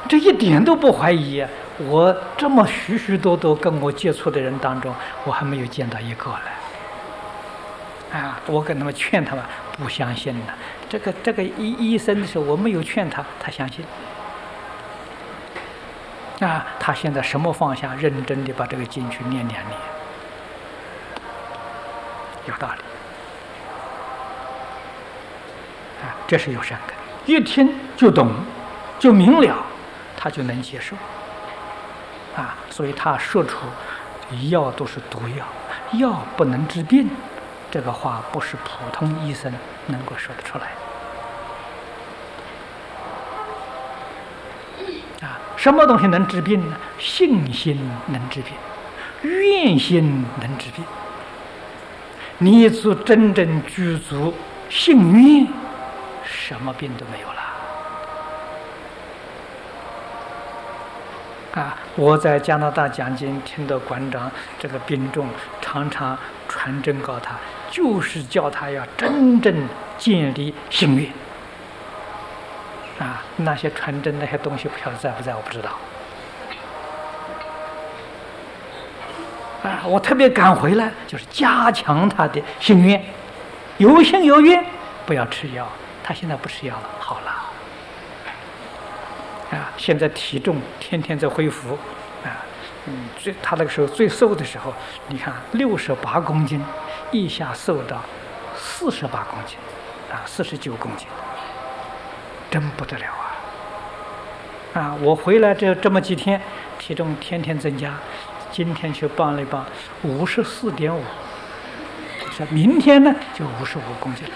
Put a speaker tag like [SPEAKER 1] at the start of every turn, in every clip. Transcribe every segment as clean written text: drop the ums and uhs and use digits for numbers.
[SPEAKER 1] 这一点都不怀疑。我这么许许多多跟我接触的人当中，我还没有见到一个来。我跟他们劝他们不相信呢。这个医生的时候，我没有劝他，他相信。他现在什么放下，认真的把这个经去念2年，有道理。这是有善根，一听就懂，就明了，他就能接受。所以他说出药都是毒药，药不能治病，这个话不是普通医生能够说得出来。什么东西能治病呢？信心能治病，愿心能治病。你只真正具足信愿，什么病都没有了。我在加拿大讲经，听到馆长这个病重，常常传真告他，就是叫他要真正建立信愿。那些传真那些东西不晓得在不在，我不知道。我特别赶回来，就是加强他的信愿，有信有愿，不要吃药。他现在不吃药了，好了。现在体重天天在恢复。他那个时候最瘦的时候，你看68公斤，一下瘦到48公斤，49公斤，真不得了我回来这么几天，体重天天增加，今天去磅了一磅，54.5，明天呢就55公斤了。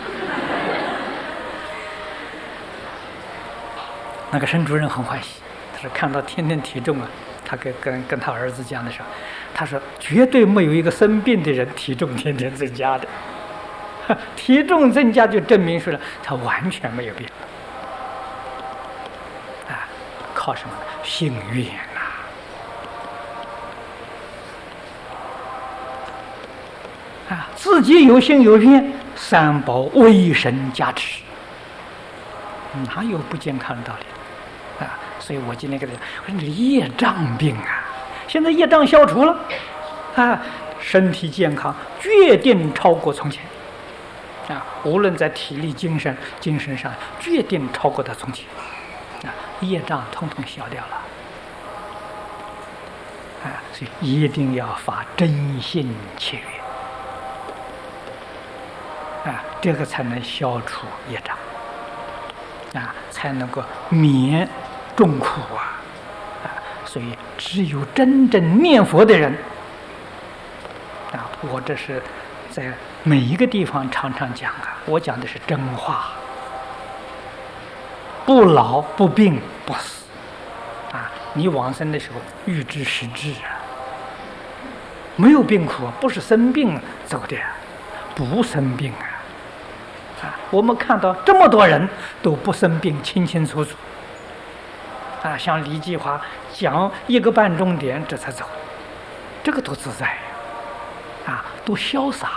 [SPEAKER 1] 那个沈主任很欢喜，他说看到天天体重他跟他儿子讲的时候，他说绝对没有一个生病的人体重天天增加的，体重增加就证明说了他完全没有病。靠什么？信愿自己有信有愿，三宝为神加持，哪有不健康的道理所以我今天跟他讲，我说你业障病现在业障消除了身体健康决定超过从前无论在体力、精神上，决定超过他从前业障统统消掉了所以一定要发真心切愿这个才能消除业障才能够免众苦所以只有真正念佛的人我这是在每一个地方常常讲我讲的是真话，不老不病不死你往生的时候预知实质没有病苦不是生病走的不生病我们看到这么多人都不生病，清清楚楚像李继华讲1个半钟点这才走，这个多自在多潇洒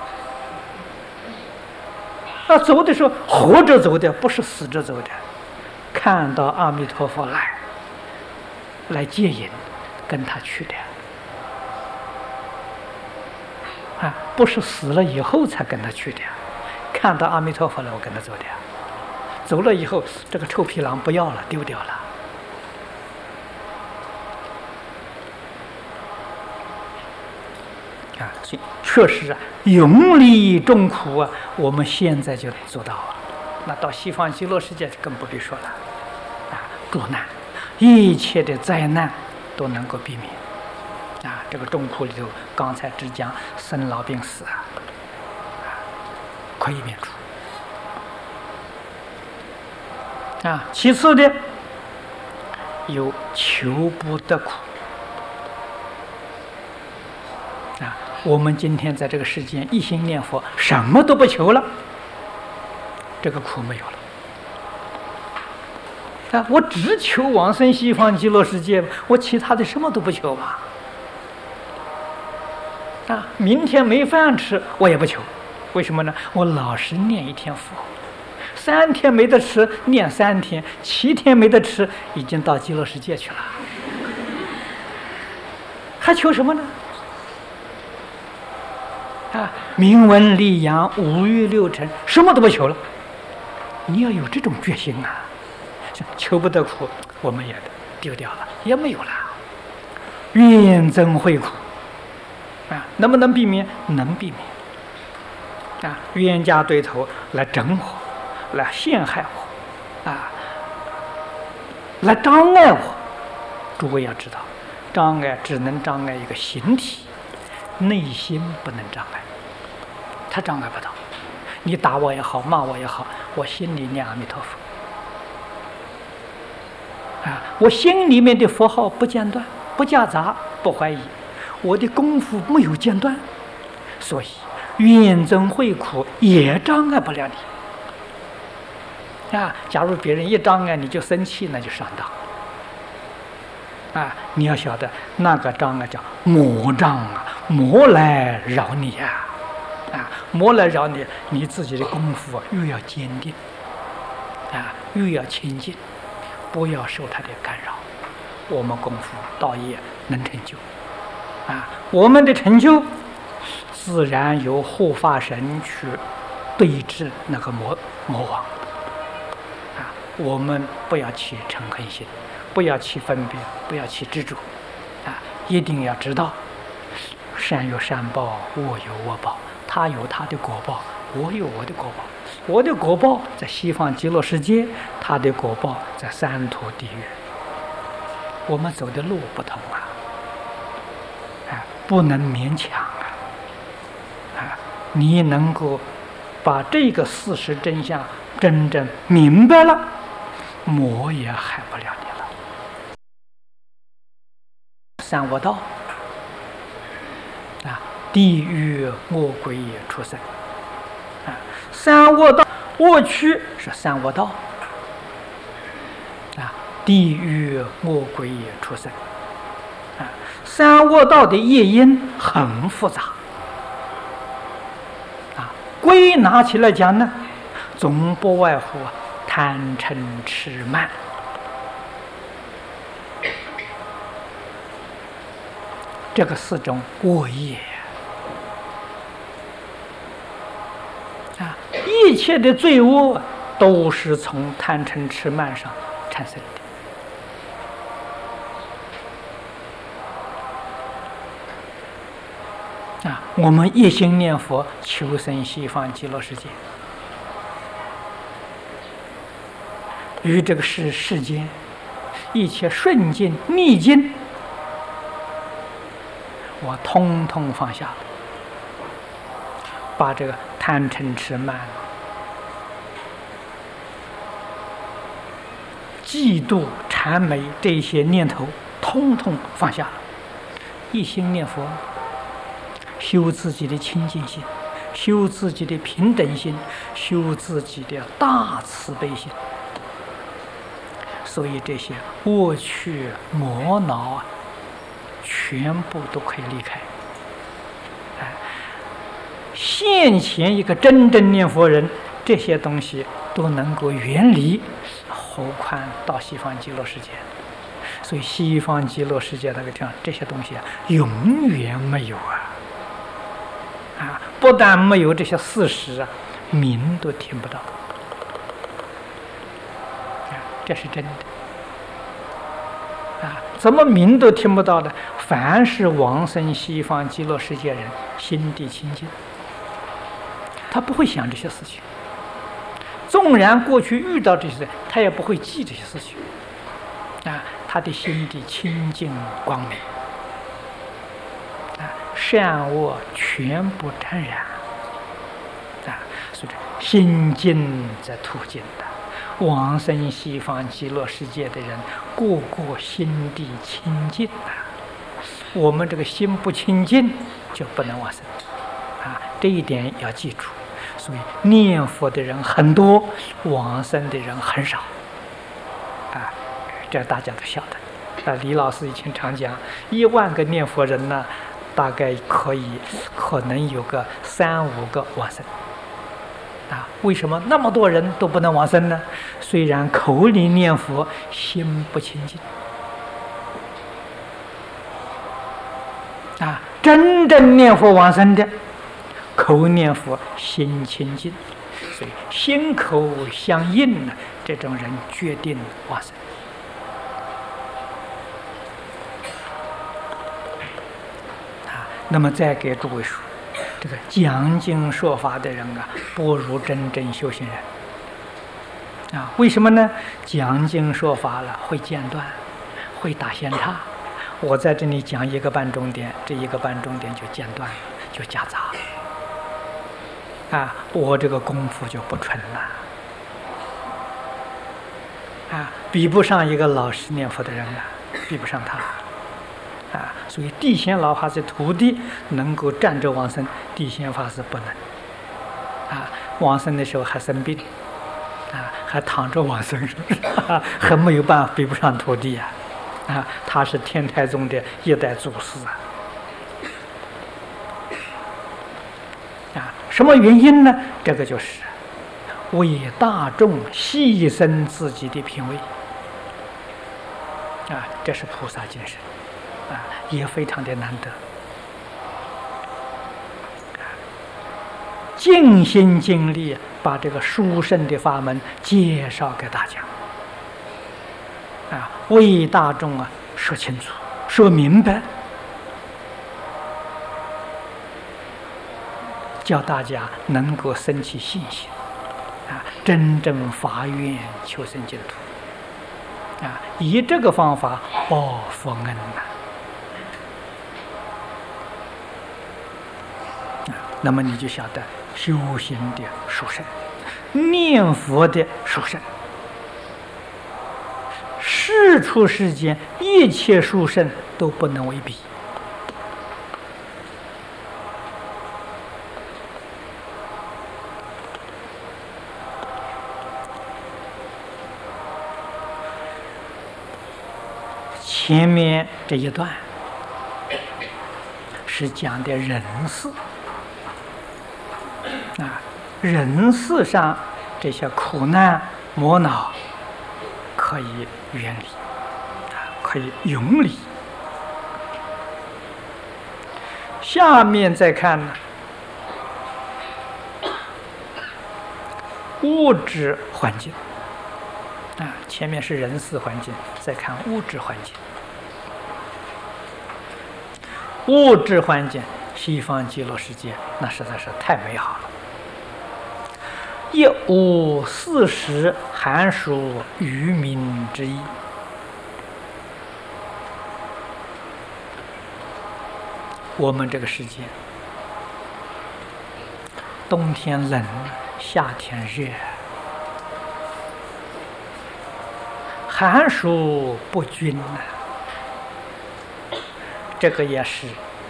[SPEAKER 1] 走的时候活着走的，不是死着走的，看到阿弥陀佛来接引，跟他去的不是死了以后才跟他去的，看到阿弥陀佛了我跟他走的，走了以后这个臭皮囊不要了，丢掉了所以确实永离众苦我们现在就做到了。那到西方极乐世界更不必说了作难，一切的灾难都能够避免这个众苦里头，刚才只讲生老病死可以免除其次的有求不得苦我们今天在这个世间一心念佛，什么都不求了，这个苦没有了我只求往生西方极乐世界，我其他的什么都不求嘛明天没饭吃我也不求，为什么呢？我老实念一天佛， 3天没得吃，念3天，7天没得吃，已经到极乐世界去了，还求什么呢？名闻利养，五欲六尘，什么都不求了。你要有这种决心啊！求不得苦，我们也丢掉了，也没有了。怨憎会苦能不能避免？能避免。冤家对头来整我，来陷害我，来障碍我。诸位要知道，障碍只能障碍一个形体，内心不能障碍，他障碍不到。你打我也好，骂我也好，我心里念阿弥陀佛。我心里面的佛号不间断，不夹杂，不怀疑，我的功夫没有间断，所以怨憎会苦也障碍不了你。假如别人一障碍你就生气，那就上当。你要晓得那个障碍叫魔障啊，魔来扰你魔来扰你，你自己的功夫越要坚定越要清净，不要受他的干扰，我们功夫道业能成就我们的成就自然由护法神去对治那个魔王我们不要起嗔恨心，不要起分别，不要起执着一定要知道善有善报，恶有恶报，他有他的果报，我有我的果报。我的果报在西方极乐世界，他的果报在三途地狱。我们走的路不同不能勉强你能够把这个事实真相真正明白了，魔也害不了你了。三恶道地狱恶鬼畜生三恶道，恶趣是三恶道地狱恶鬼畜生三恶道的业因很复杂归纳起来讲呢，总不外乎贪嗔痴慢这个4种恶业一切的罪恶都是从贪嗔痴慢上产生的我们一心念佛求生西方极乐世界，于这个世间一切顺境逆境我通通放下了，把这个贪嗔痴慢嫉妒谄媚这些念头通通放下了，一心念佛，修自己的清净心，修自己的平等心，修自己的大慈悲心。所以这些恶趣魔恼全部都可以离开。现前一个真正念佛人，这些东西都能够远离，何况到西方极乐世界？所以西方极乐世界那个地方，这些东西永远没有不但没有这些事实名都听不到这是真的怎么名都听不到的？凡是往生西方极乐世界人，心地清净，他不会想这些事情。纵然过去遇到这些，他也不会记这些事情他的心地清净光明善恶全部沾染所以心净则土净的。往生西方极乐世界的人，个个心地清净我们这个心不清净，就不能往生这一点要记住。所以念佛的人很多，往生的人很少这大家都晓得李老师以前常讲，1万个念佛人呢，大概可能有个3、5个往生为什么那么多人都不能往生呢？虽然口里念佛，心不清净。真正念佛往生的，口念佛，心清净，所以心口相应呢，这种人决定往生。那么再给诸位说，这个讲经说法的人不如真正修行人。为什么呢？讲经说法了，会间断，会打闲岔。我在这里讲1个半钟点，这1个半钟点就间断了，就夹杂了。我这个功夫就不纯了。比不上一个老实念佛的人比不上他。所以地仙老法师徒弟能够站着往生，地仙法师不能。往生的时候还生病，还躺着往生，很没有办法，比不上徒弟他是天台宗的一代祖师什么原因呢？这个就是为大众牺牲自己的品位这是菩萨精神也非常的难得。尽心尽力把这个殊胜的法门介绍给大家为大众说清楚，说明白，叫大家能够生起信心真正发愿求生净土以这个方法报佛恩那么你就晓得修行的殊胜，念佛的殊胜，世出世间一切殊胜都不能为比。前面这一段是讲的人事人事上这些苦难磨恼可以远离可以永离。下面再看呢，物质环境前面是人事环境，再看物质环境。物质环境，西方极乐世界那实在是太美好了，一无40寒暑渔民之意。我们这个世界，冬天冷，夏天热，寒暑不均这个也是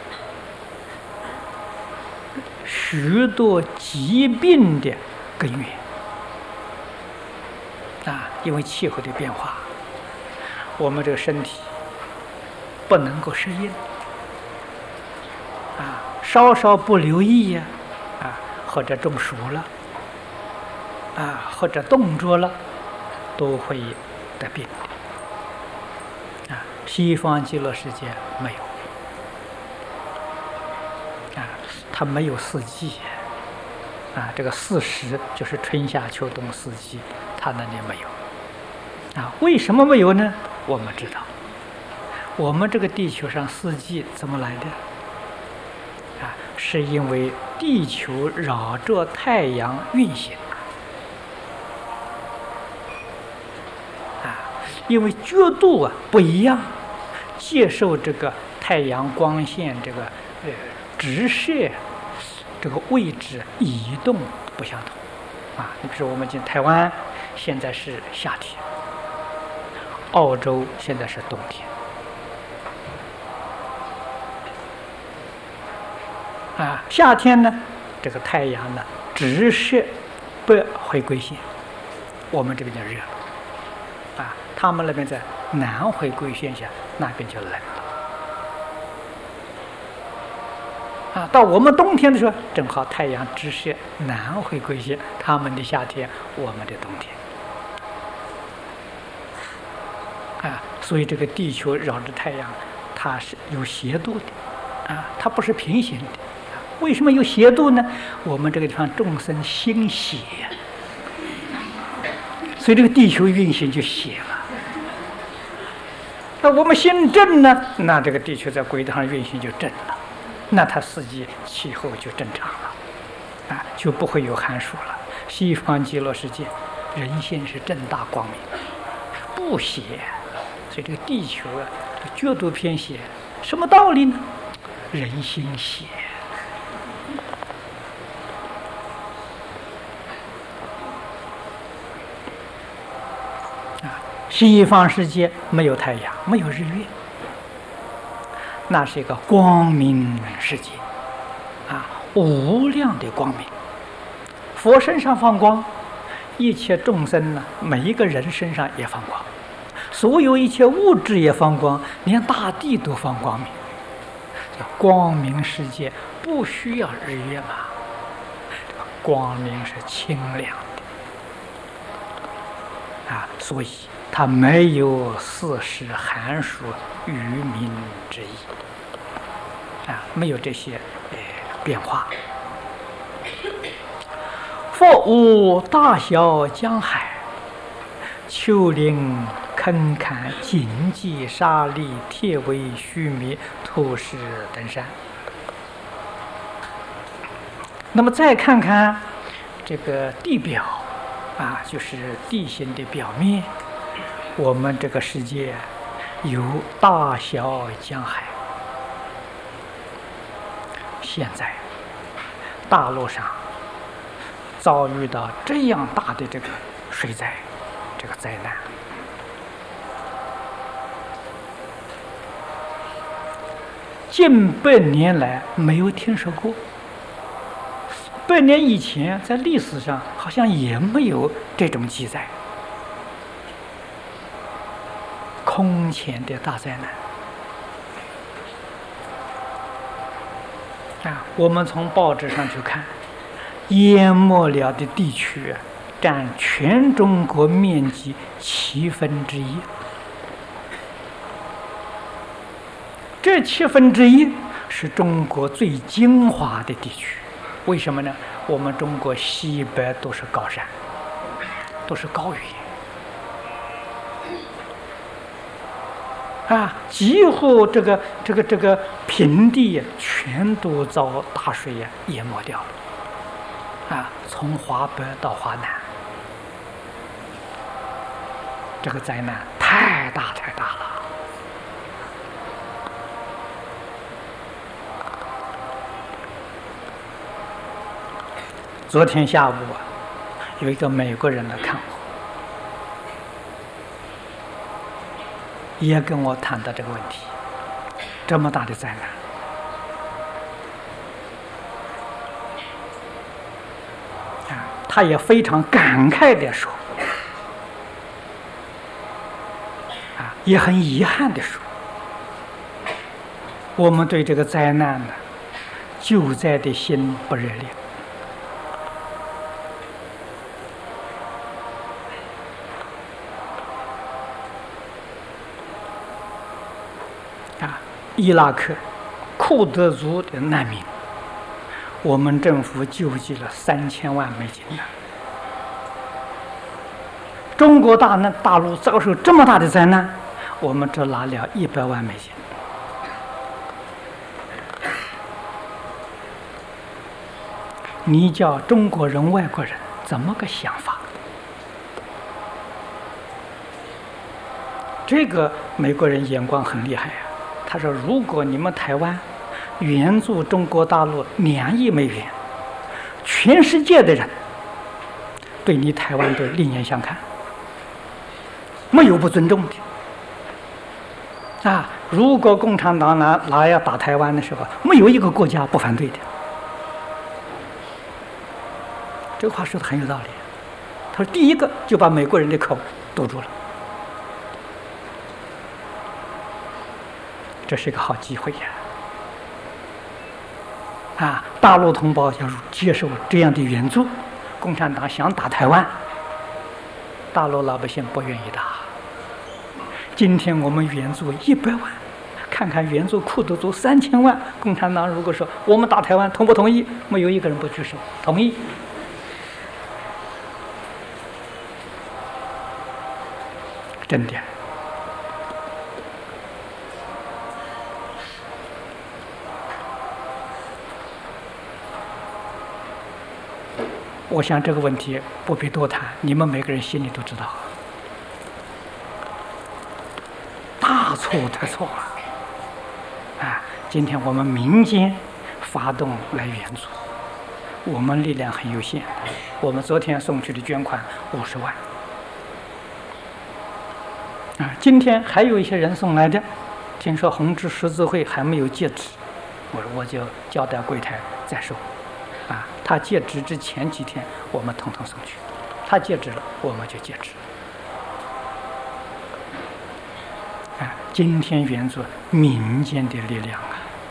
[SPEAKER 1] 许多疾病的根源因为气候的变化，我们这个身体不能够适应稍稍不留意或者中暑了或者冻着了，都会得病西方极乐世界没有它没有四季这个40就是春夏秋冬四季，它那里没有为什么没有呢？我们知道，我们这个地球上四季怎么来的是因为地球绕着太阳运行因为角度不一样，接受这个太阳光线这个直射这个位置移动不相同你比如说我们进台湾现在是夏天，澳洲现在是冬天夏天呢，这个太阳呢直射北回归线，我们这边就热他们那边在南回归线下，那边就冷到我们冬天的时候，正好太阳直射南回归线，他们的夏天，我们的冬天。所以这个地球绕着太阳，它是有斜度的，它不是平行的。为什么有斜度呢？我们这个地方众生心邪，所以这个地球运行就斜了。那我们心正呢，那这个地球在轨道上运行就正了，那它四季气候就正常了，就不会有寒暑了。西方极乐世界，人心是正大光明，不邪。所以这个地球角度偏斜，什么道理呢？人心邪。西方世界没有太阳，没有日月，那是一个光明世界，无量的光明。佛身上放光，一切众生呢，每一个人身上也放光。所有一切物质也放光，连大地都放光明。光明世界不需要日月嘛？光明是清凉的，所以它没有四时寒暑雨明之意，没有这些变化。佛无大小江海，丘陵坑坎荆棘沙砾铁围须弥土石登山。那么再看看这个地表，就是地形的表面，我们这个世界有大小江海。现在大陆上遭遇到这样大的这个水灾，这个灾难，近100年来没有听说过。100年以前，在历史上好像也没有这种记载。空前的大灾难我们从报纸上去看，淹没了的地区占全中国面积1/7。这1/7是中国最精华的地区。为什么呢？我们中国西北都是高山，都是高原，几乎这个平地全都遭大水淹没掉了，从华北到华南，这个灾难太大了。昨天下午有一个美国人来看我，也跟我谈到这个问题，这么大的灾难，他也非常感慨地说，也很遗憾地说，我们对这个灾难呢，救灾的心不热烈。伊拉克库德族的难民，我们政府救济了3000万美金呢。中国大陆遭受这么大的灾难，我们只拿了100万美金。你叫中国人、外国人怎么个想法？这个美国人眼光很厉害他说：“如果你们台湾援助中国大陆2亿美元，全世界的人对你台湾都另眼相看，没有不尊重的。如果共产党拿要打台湾的时候，没有一个国家不反对的。”这个话说的很有道理。他说：“第一个就把美国人的口堵住了。”这是一个好机会大陆同胞要接受这样的援助，共产党想打台湾，大陆老百姓不愿意打。今天我们援助100万，看看援助库都足3000万，共产党如果说我们打台湾，同不同意？没有一个人不举手同意。真的。我想这个问题不必多谈，你们每个人心里都知道，大错特错了。今天我们民间发动来援助，我们力量很有限，我们昨天送去的捐款50万。今天还有一些人送来的，听说红十字会还没有截止，我就交代柜台再收。他截止之前几天，我们统统送去；他截止了，我们就截止。今天援助民间的力量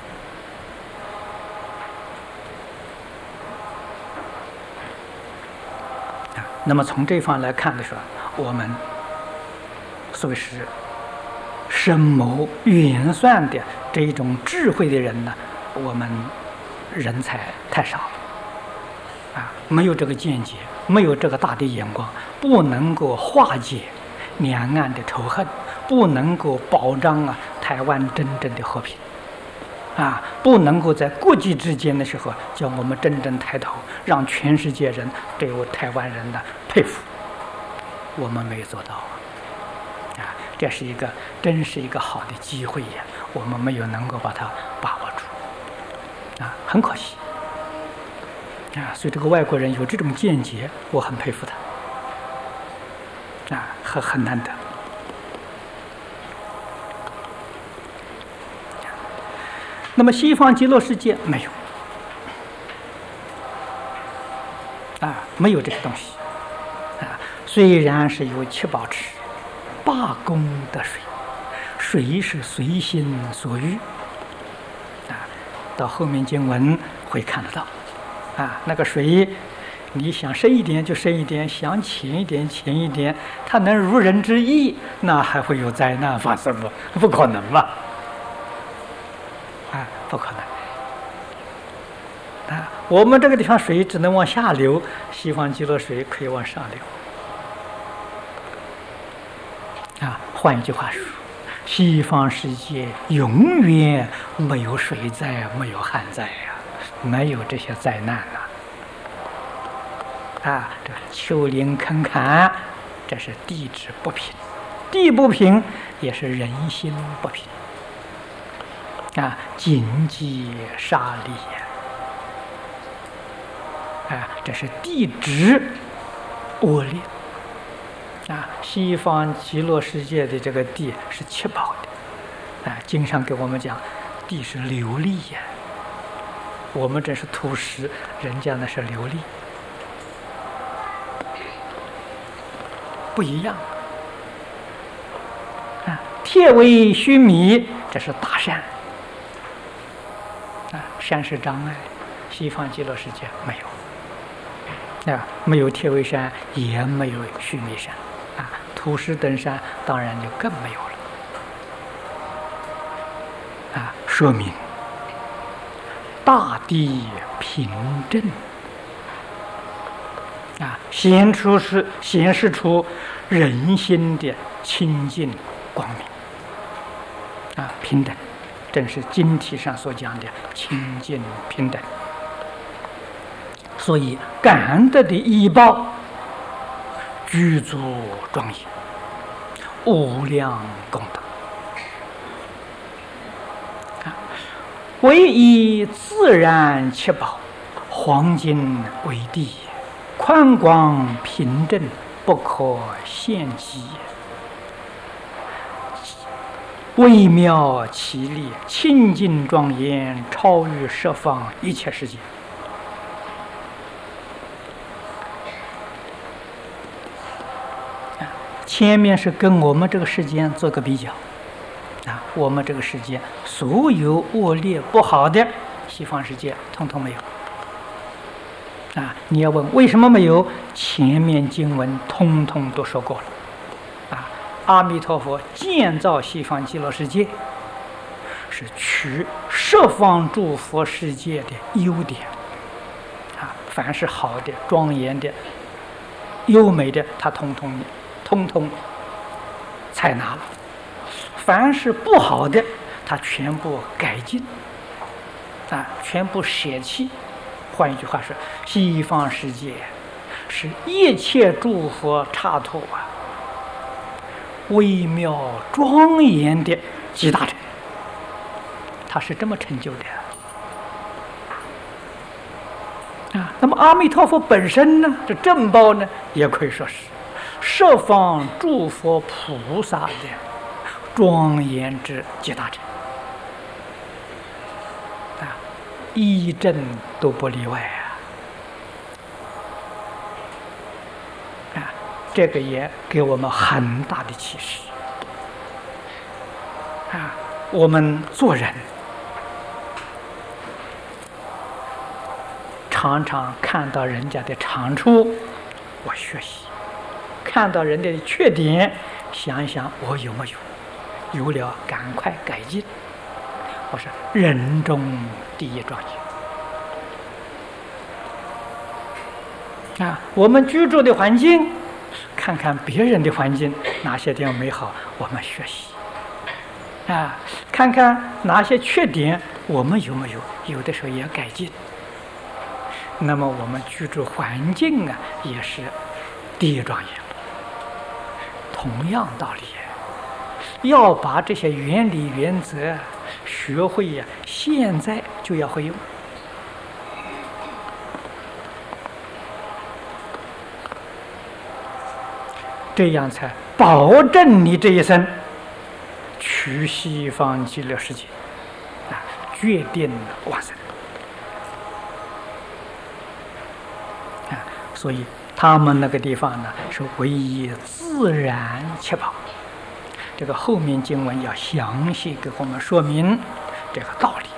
[SPEAKER 1] 那么从这方来看的时候，我们所谓是深谋远算的这一种智慧的人呢，我们人才太少了。没有这个见解，没有这个大的眼光，不能够化解两岸的仇恨，不能够保障台湾真正的和平，不能够在国际之间的时候叫我们真正抬头，让全世界人对我台湾人的佩服，我们没有做到这是一个真是一个好的机会呀，我们没有能够把它把握住，很可惜。所以这个外国人有这种见解，我很佩服他，很难得。那么西方极乐世界没有，没有这个东西，虽然是有7宝池，8功德水，水是随心所欲，到后面经文会看得到。那个水，你想深一点就深一点，想浅一点浅一点，它能如人之意，那还会有灾难发生吗？不可能嘛！不可能。我们这个地方水只能往下流，西方极乐水可以往上流。换一句话说，西方世界永远没有水灾，没有旱灾没有这些灾难这丘陵坎坎，这是地质不平，地不平也是人心不平荆棘沙砾这是地质恶劣西方极乐世界的这个地是7宝的经上给我们讲，地是流利我们这是土石，人家那是流利，不一样铁为须弥，这是大山山是障碍，西方极乐世界没有没有铁围山，也没有须弥山土石等山当然就更没有了说明大地平正显示出人心的清净光明平等，正是经题上所讲的清净平等。所以感德的依报具足庄严，无量功德唯以自然7宝，黄金为地，宽广平正，不可限极，微妙奇丽，清净庄严，超越十方一切世界。前面是跟我们这个世间做个比较我们这个世界所有恶劣不好的西方世界通通没有。你要问为什么没有？前面经文通通都说过了。阿弥陀佛建造西方极乐世界，是取十方诸佛世界的优点。凡是好的、庄严的、优美的，他通通采纳了；凡是不好的，他全部改进，全部舍弃。换一句话说，西方世界是一切诸佛刹土微妙庄严的集大成，他是这么成就的。那么阿弥陀佛本身呢，这正报呢，也可以说是十方诸佛菩萨的庄严之集大成，一正都不例外这个也给我们很大的启示我们做人常常看到人家的长处，我学习；看到人家的缺点，想一想我有没有，有了赶快改进。我说人中第一庄严我们居住的环境，看看别人的环境哪些地方美好，我们学习看看哪些缺点我们有没有，有的时候也改进。那么我们居住环境也是第一庄严。同样道理，要把这些原理原则学会现在就要会用。这样才保证你这一生去西方极乐世界决定往生所以他们那个地方呢，是唯一自然七宝。这个后面经文要详细给我们说明这个道理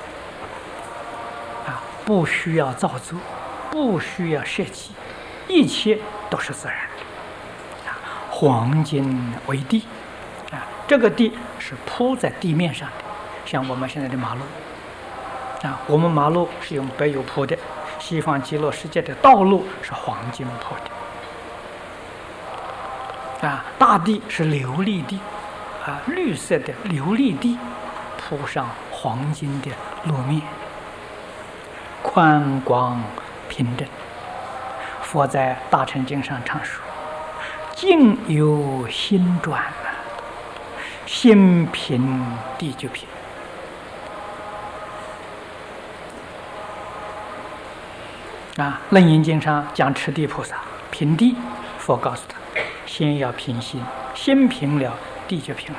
[SPEAKER 1] 不需要造作，不需要设计，一切都是自然的黄金为地这个地是铺在地面上的，像我们现在的马路我们马路是用柏油铺的，西方极乐世界的道路是黄金铺的大地是琉璃地绿色的琉璃地，铺上黄金的路面，宽广平整。佛在大乘经上常说，境由心转心平地就平楞严经上讲持地菩萨平地，佛告诉他先要平心，心平了地就平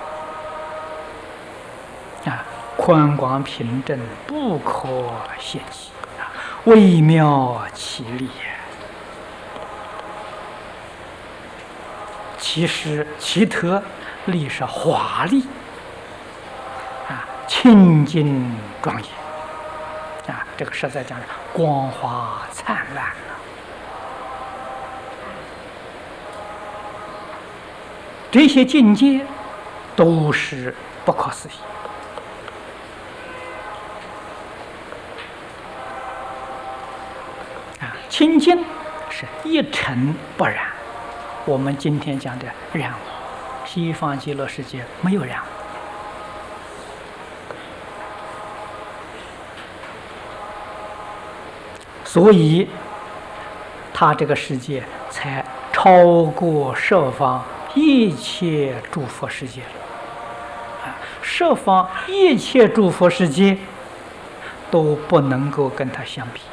[SPEAKER 1] 了宽广平正，不可限计微妙其理其实其特力是华丽清净庄严这个实在讲光华灿烂这些境界都是不可思议清净是一尘不染，我们今天讲的染污，西方极乐世界没有染污所以他这个世界才超过十方一切诸佛世界十方一切诸佛世界都不能够跟他相比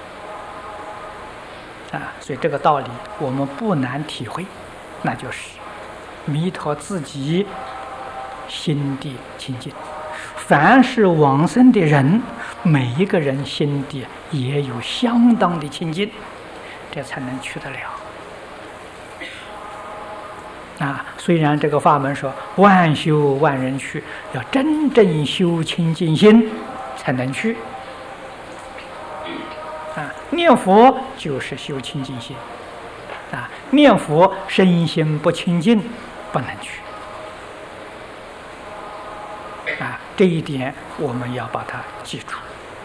[SPEAKER 1] 所以这个道理我们不难体会，那就是弥陀自己心地清净，凡是往生的人，每一个人心地也有相当的清净，这才能去得了虽然这个法门说万修万人去，要真正修清净心才能去念佛就是修清净心啊，念佛身心不清净不能去啊，这一点我们要把它记住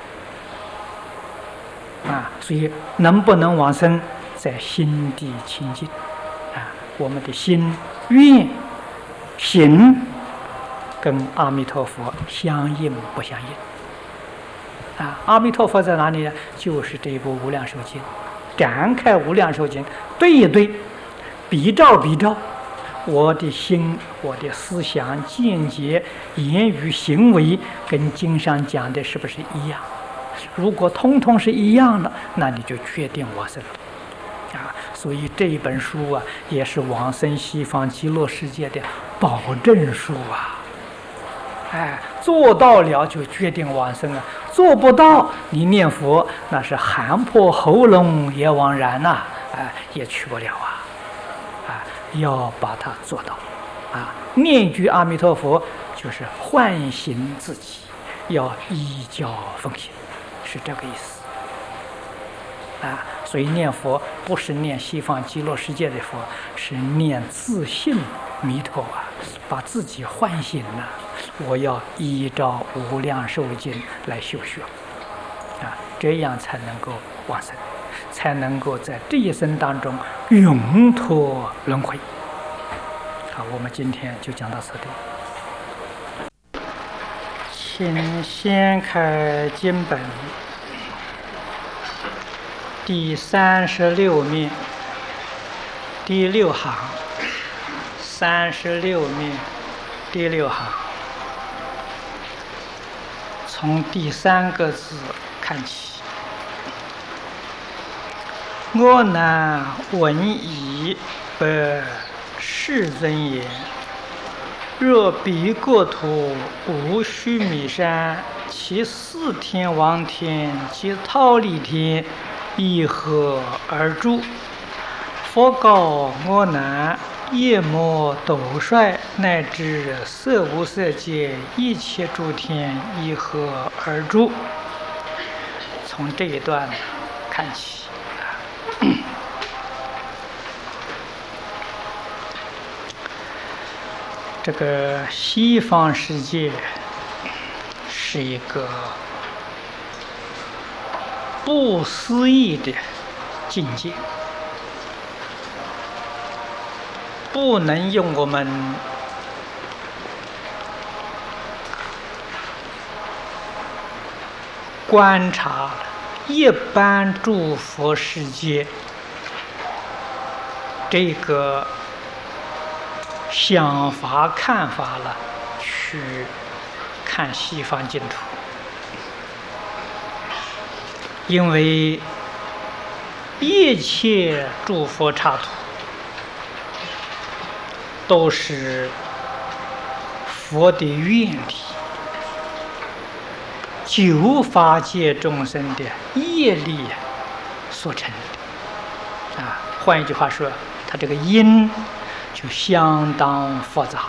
[SPEAKER 1] 啊。所以能不能往生，在心地清净啊，我们的心愿行跟阿弥陀佛相应不相应啊？阿弥陀佛在哪里呢？就是这一部《无量寿经》，展开《无量寿经》，对一对，比照比照，我的心、我的思想、见解、言语、行为，跟经上讲的是不是一样？如果通通是一样的，那你就确定往生了啊！所以这一本书啊，也是往生西方极乐世界的保证书啊！哎，做到了就决定往生啊，做不到，你念佛那是喊破喉咙也枉然呐，哎，也去不了啊！啊，要把它做到啊！念一句阿弥陀佛，就是唤醒自己，要依教奉行，是这个意思啊！所以念佛不是念西方极乐世界的佛，是念自性弥陀啊，把自己唤醒了。我要依照无量寿经来修学啊，这样才能够往生，才能够在这一生当中永脱轮回。好，我们今天就讲到此地。请掀开经本第36面第6行，36面第6行，从第3个字看起。我乃闻已，不世尊言：若彼国土无须弥山，其4天王天及忉利天，以何而住？佛告我乃：夜摩斗率，乃至色无色界一切诸天，以何而住？从这一段看起，这个西方世界是一个不思议的境界，不能用我们观察一般诸佛世界这个想法看法了去看西方净土，因为一切诸佛刹土都是佛的愿力，九法界众生的业力所成的啊。换一句话说，它这个因就相当复杂。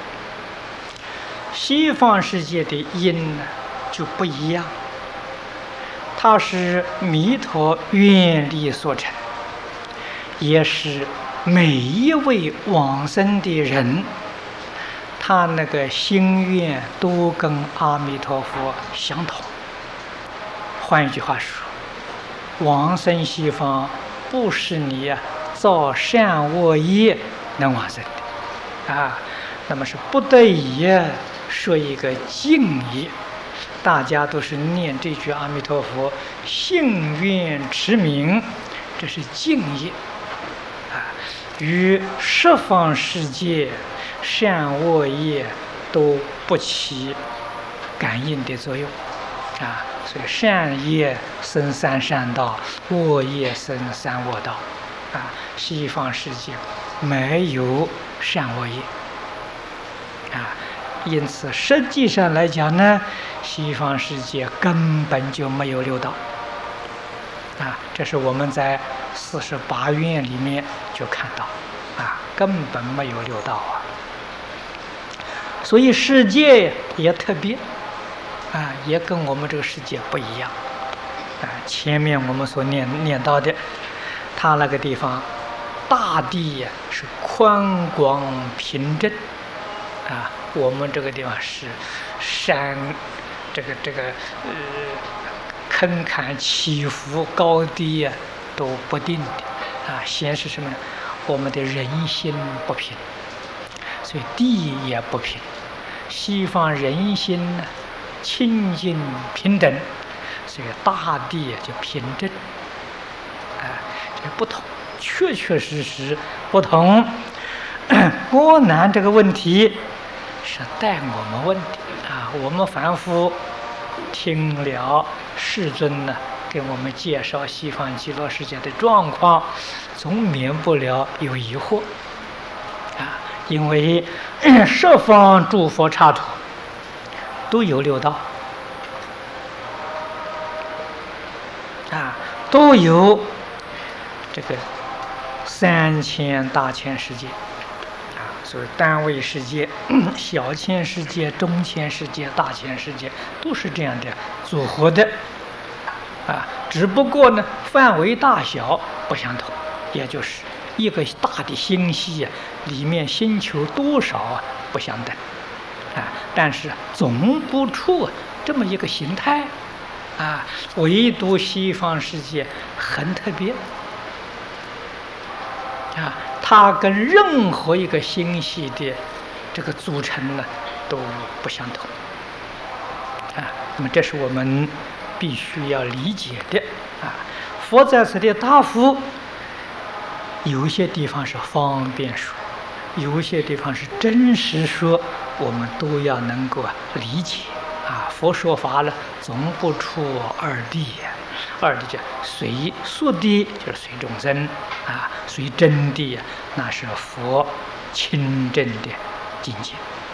[SPEAKER 1] 西方世界的因呢就不一样，它是弥陀愿力所成，也是每一位往生的人，他那个心愿都跟阿弥陀佛相同。换一句话说，往生西方不是你造善恶业能往生的啊，那么是不得已说一个敬业，大家都是念这句阿弥陀佛，信愿持名，这是敬业啊，与十方世界善恶业都不起感应的作用啊，所以善业生三善道，恶业生三恶道啊。西方世界没有善恶业啊，因此实际上来讲呢，西方世界根本就没有六道啊，这是我们在48愿里面就看到啊，根本没有六道啊。所以世界也特别啊，也跟我们这个世界不一样前面我们所念到的，他那个地方大地是宽广平正，我们这个地方是山，坑坎起伏高低都不定的显示什么呢？我们的人心不平，所以地也不平。西方人心呢清净平等，所以大地就平正。这个不同，确确实实不同。阿难这个问题是带我们问的我们凡夫听了世尊呢给我们介绍西方极乐世界的状况，总免不了有疑惑因为十方诸佛刹土都有六道都有这个3000大千世界所以单位世界、小千世界、中千世界、大千世界都是这样的组合的只不过呢范围大小不相同，也就是一个大的星系里面星球多少不相等但是总不出这么一个形态唯独西方世界很特别它跟任何一个星系的这个组成呢都不相同那么这是我们必须要理解的佛在此地答复，有些地方是方便说，有些地方是真实说，我们都要能够理解佛说法呢总不出二谛二谛随速谛就是随众生随真谛那是佛亲证的境界。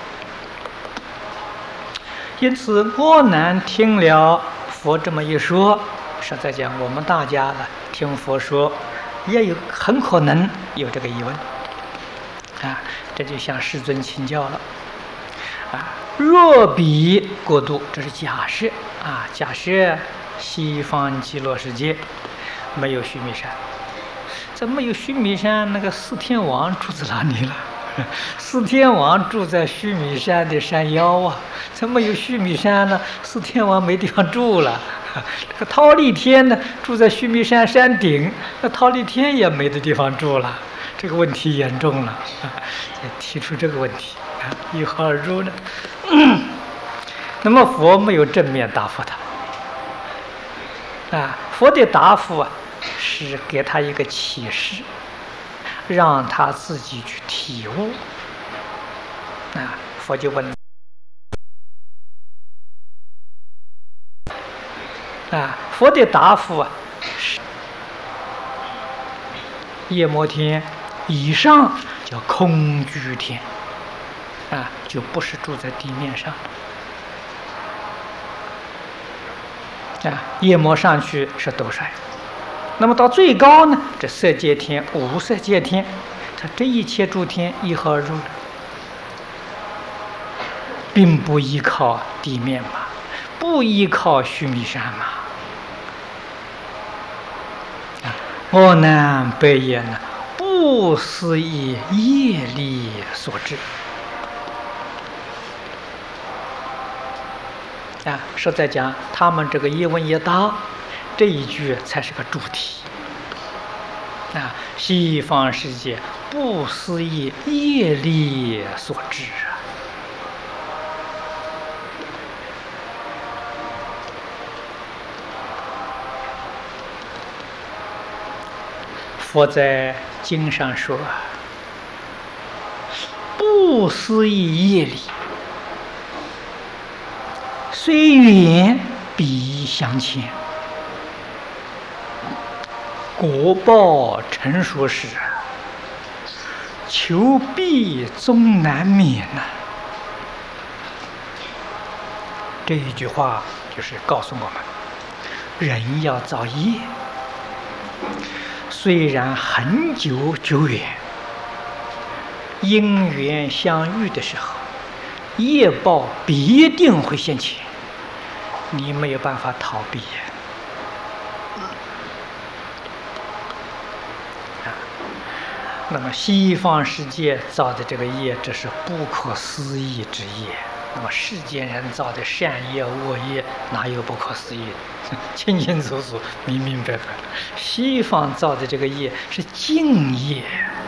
[SPEAKER 1] 因此阿难听了佛这么一说，实在讲我们大家呢听佛说也有很可能有这个疑问这就向世尊请教了若彼国度，这是假设假设西方极乐世界没有须弥山，怎么有须弥山？那个四天王住在哪里了？四天王住在须弥山的山腰怎么有须弥山呢？四天王没地方住了。这个忉利天呢住在须弥山山顶，那忉利天也没的地方住了，这个问题严重了提出这个问题于何而入呢？那么佛没有正面答复他佛的答复是给他一个启示，让他自己去体悟佛就问佛的答复是夜摩天以上叫空居天就不是住在地面上夜摩上去是斗率，那么到最高呢这色界天无色界天，它这一切诸天一何而入呢？并不依靠地面嘛，不依靠须弥山嘛阿难白言呢，不思议业力所致实在讲他们这个一问一答这一句才是个主题西方世界不思议业力所致佛在经上说不思议业力虽远必相牵，果报成熟时求必终难免这一句话就是告诉我们，人要造业，虽然很久久远，因缘相遇的时候，业报必定会现前，你没有办法逃避那么西方世界造的这个业，这是不可思议之业。那么世间人造的善业恶业，哪有不可思议的？清清楚楚、明明白白。西方造的这个业是净业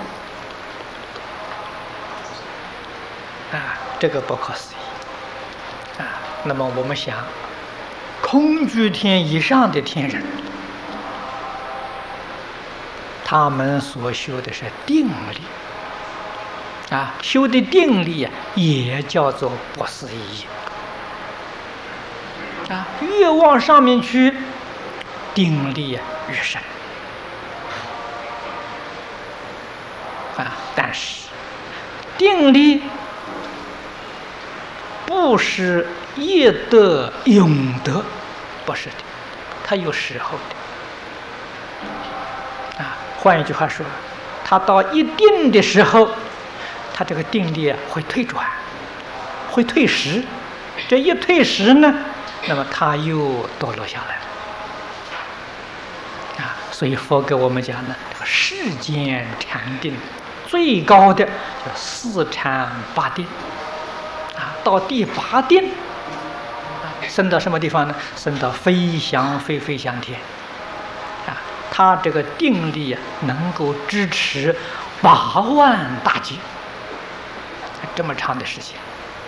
[SPEAKER 1] 啊，这个不可思议啊。那么我们想，空居天以上的天人，他们所修的是定力啊，修的定力啊，也叫做不思议啊。越往上面去，定力越深啊。但是定力不是业德永德，不是的，它有时候的啊。换一句话说，它到一定的时候，它这个定力会退转，会退时。这一退时呢，那么它又堕落下来了啊。所以佛给我们讲呢，这个世间禅定最高的叫四禅八定啊，到第八定升到什么地方呢？升到飞翔天啊。它这个定力能够支持8万大劫，这么长的时间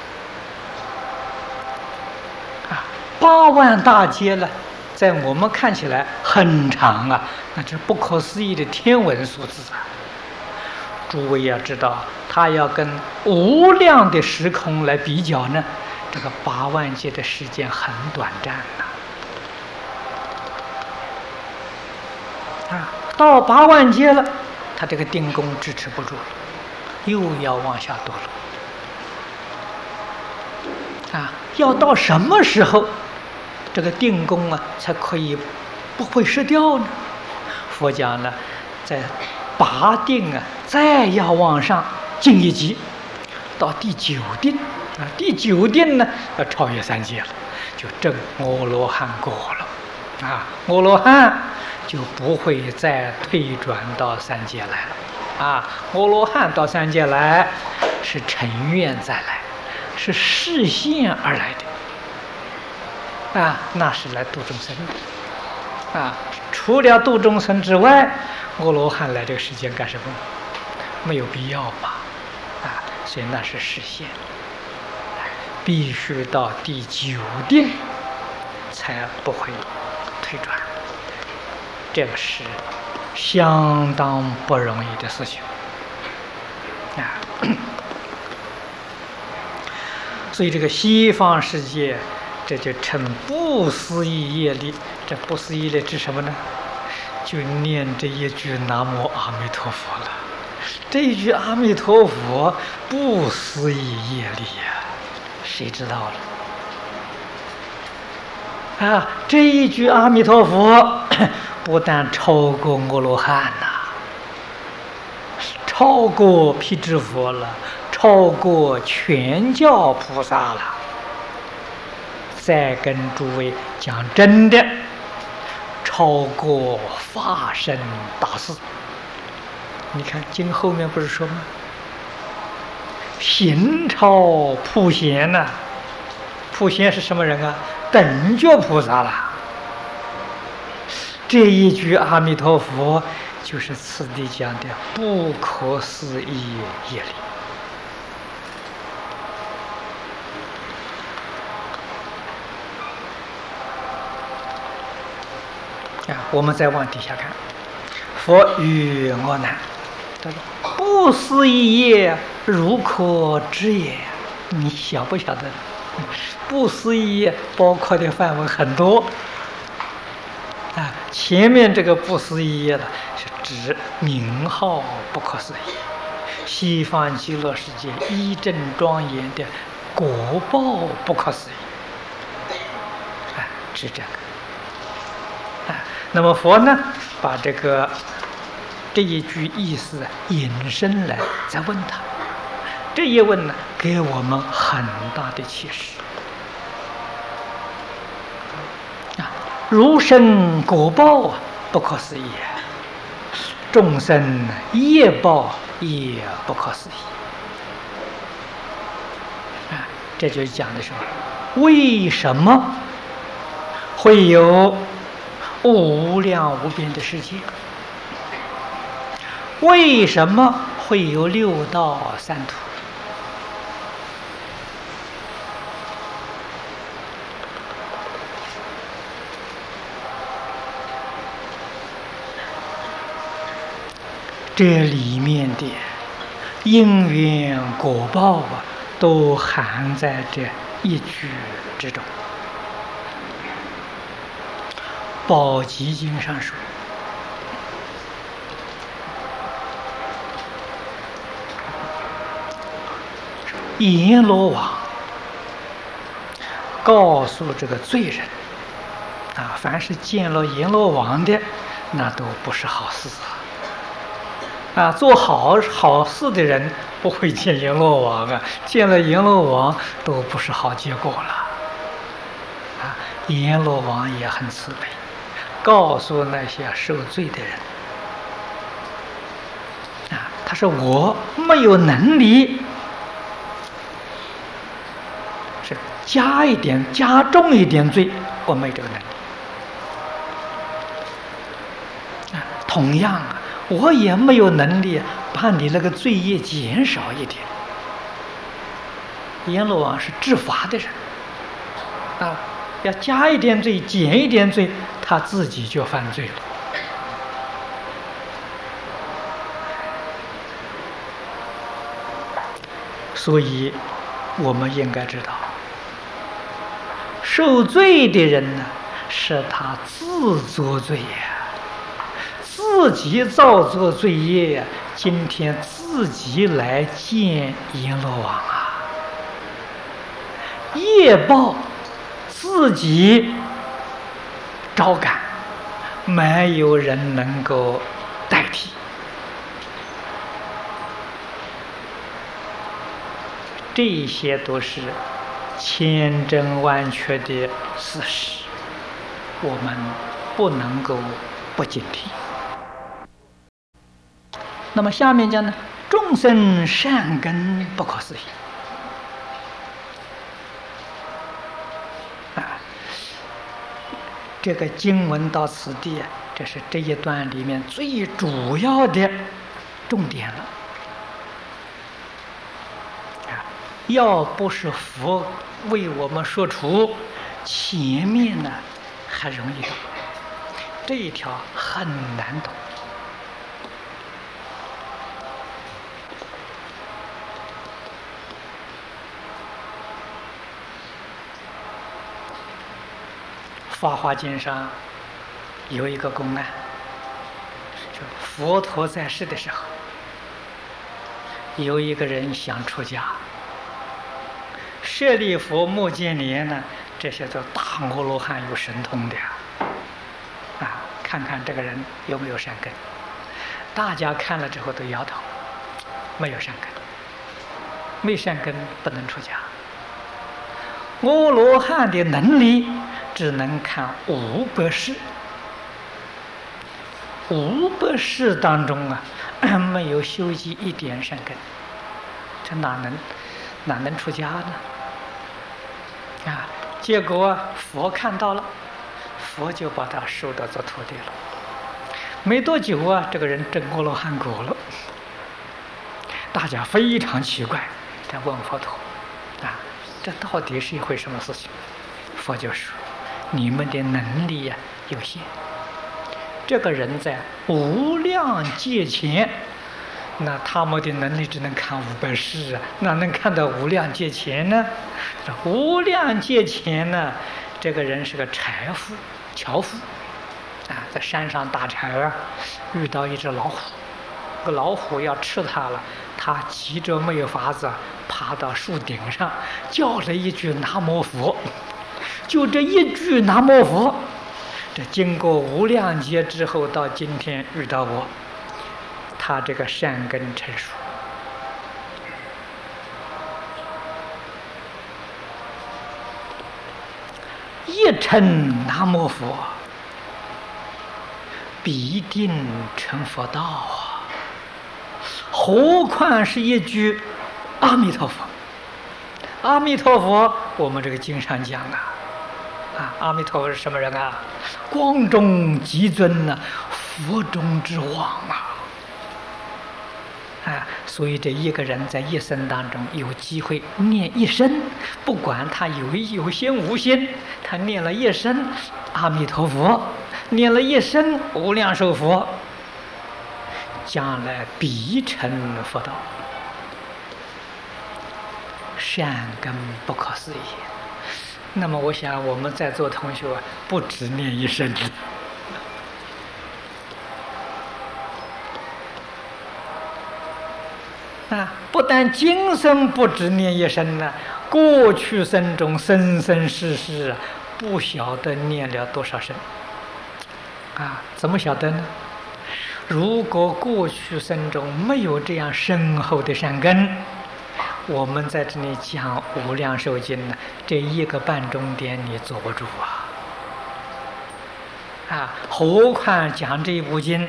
[SPEAKER 1] 啊，8万大劫了，在我们看起来很长啊，那是不可思议的天文数字啊。诸位要知道，它要跟无量的时空来比较呢，这个8万劫的时间很短暂啊，到8万劫了，他这个定功支持不住了，又要往下堕落啊。要到什么时候这个定功啊才可以不会失掉呢？佛讲了，在8定啊，再要往上进一级，到第9定啊，第9定呢要超越3界了，就证阿罗汉果了啊。阿罗汉就不会再退转到3界来了啊。阿罗汉到3界来是成愿再来，是示现而来的啊，那是来度众生的啊。除了度众生之外，阿罗汉来这个世间干什么？没有必要吧啊。所以那是示现，必须到第9定才不会退转，这个是相当不容易的事情啊。所以这个西方世界，这就称不思议业力。这不思议力指什么呢？就念这一句南无阿弥陀佛了。这一句阿弥陀佛不思议业力呀，谁知道了啊？这一句阿弥陀佛不但超过阿罗汉呐，超过辟支佛了，超过全教菩萨了。再跟诸位讲真的，超过法身大士。你看经后面不是说吗？行超普贤呐，普贤是什么人啊？等觉菩萨了。这一句阿弥陀佛就是此地讲的不可思议业力啊。我们再往底下看，佛语阿难，不思议业如可知也。你晓不晓得？不思议业包括的范围很多啊。前面这个不思议业呢，是指名号不可思议，西方极乐世界一正庄严的果报不可思议啊，指这个啊。那么佛呢，把这一句意思引申来再问他，这一问呢，给我们很大的启示啊。如生果报啊，不可思议。 众生业报也不可思议。啊，这就是讲的说，为什么会有无量无边的世界？为什么会有六道三途？这里面的因缘果报啊，都含在这一句之中。宝积经上说，阎罗王告诉这个罪人啊，凡是见了阎罗王的，那都不是好事啊！做好事的人不会见阎罗王啊，见了阎罗王都不是好结果了啊！阎罗王也很慈悲，告诉那些受罪的人啊，他说我没有能力是加重一点罪，我没这个能力啊。同样啊，我也没有能力把你那个罪业减少一点。阎罗王是治罚的人啊，要加一点罪，减一点罪，他自己就犯罪了。所以，我们应该知道，受罪的人呢，是他自作罪呀。自己造作罪业，今天自己来见阎罗王啊！业报自己招感，没有人能够代替。这些都是千真万确的事实，我们不能够不警惕。那么下面讲呢，众生善根不可思议啊！这个经文到此地，这是这一段里面最主要的重点了啊！要不是佛为我们说出，前面呢还容易懂，这一条很难懂。《法华经》上有一个公案，就佛陀在世的时候，有一个人想出家，舍利弗、目犍连呢，这些都大阿罗汉有神通的啊，看看这个人有没有善根。大家看了之后都摇头，没有善根，没善根不能出家。阿罗汉的能力只能看500世，500世当中啊，没有修习一点善根，这哪能出家呢？啊！结果佛看到了，佛就把他收到做徒弟了。没多久啊，这个人证阿罗汉果了。大家非常奇怪，在问佛陀啊，这到底是一回什么事情？佛就说，你们的能力呀有限，这个人在无量劫前，那他们的能力只能看500世啊，哪能看到无量劫前呢？无量劫前呢，这个人是个樵夫啊，在山上打柴啊，遇到一只老虎，这个老虎要吃他了，他急着没有法子，爬到树顶上叫了一句南无佛。就这一句南无佛，这经过无量劫之后，到今天遇到我，他这个善根成熟。一称南无佛， 必定成佛道啊！何况是一句阿弥陀佛。阿弥陀佛，我们这个经上讲阿弥陀佛是什么人啊？光中极尊呐，佛中之王所以这一个人在一生当中有机会念一生，不管他有心无心，他念了一生阿弥陀佛，念了一生无量寿佛，将来必成佛道。善根不可思议。那么我想我们在座同学不止念一生不但今生不止念一生呢，过去生中生生世世不晓得念了多少生怎么晓得呢？如果过去生中没有这样深厚的善根，我们在这里讲无量寿经呢，这1个半钟点你坐不住何况讲这部经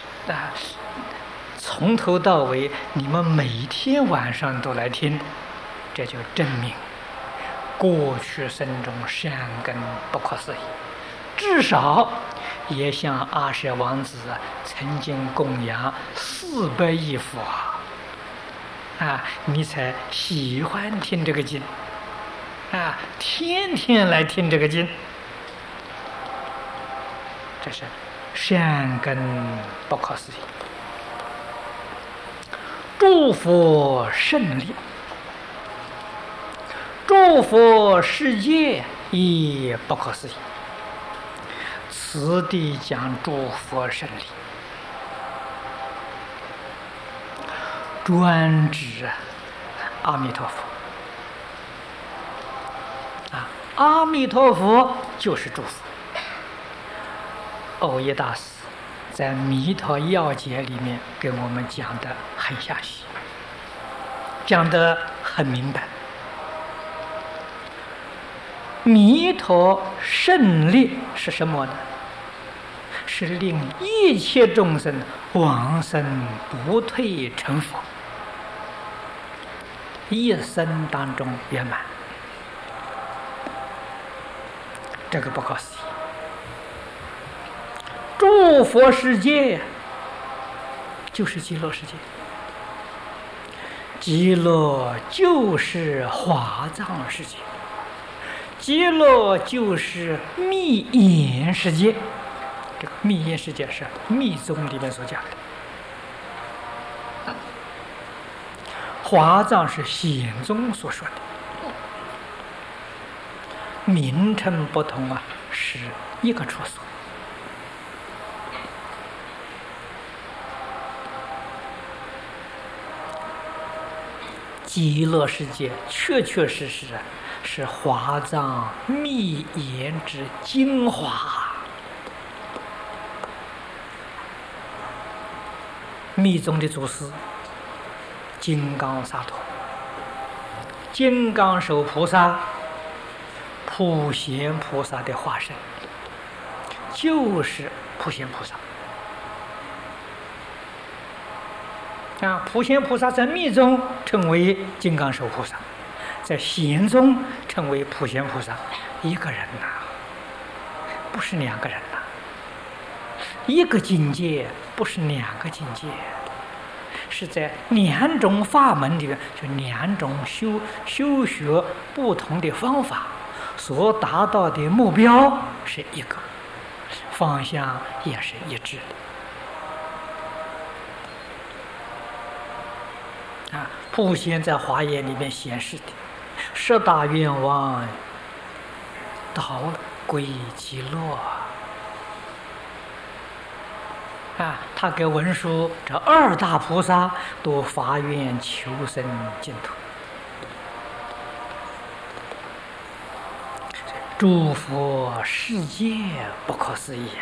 [SPEAKER 1] 从头到尾你们每天晚上都来听，这就证明过去生中善根不可思议，至少也像阿舍王子曾经供养400亿佛你才喜欢听这个经天天来听这个经，这是善根不可思议。诸佛胜利，诸佛世界亦不可思议。此地讲诸佛胜利，专指阿弥陀佛阿弥陀佛就是诸佛。藕益大师在《弥陀要解》里面跟我们讲的很详细，讲得很明白。弥陀胜利是什么呢？是令一切众生往生不退成佛，一生当中圆满，这个不可思议。诸佛世界就是极乐世界，极乐就是华藏世界，极乐就是密言世界。这个密言世界是密宗里面所讲的，华藏是显宗所说的，名称不同是一个处所。极乐世界确确实实是华藏密言之精华。密宗的祖师金刚萨埵、金刚手菩萨、普贤菩萨的化身，就是普贤菩萨。普贤菩萨在密宗称为金刚手菩萨，在显宗称为普贤菩萨。一个人不是2个人一个境界不是2个境界，是在2种法门里面，就2种修学不同的方法所达到的目标是一个，方向也是一致的。普贤在华严里面显示的10大愿望到了归极乐他给文殊这2大菩萨都发愿求生净土。诸佛世界不可思议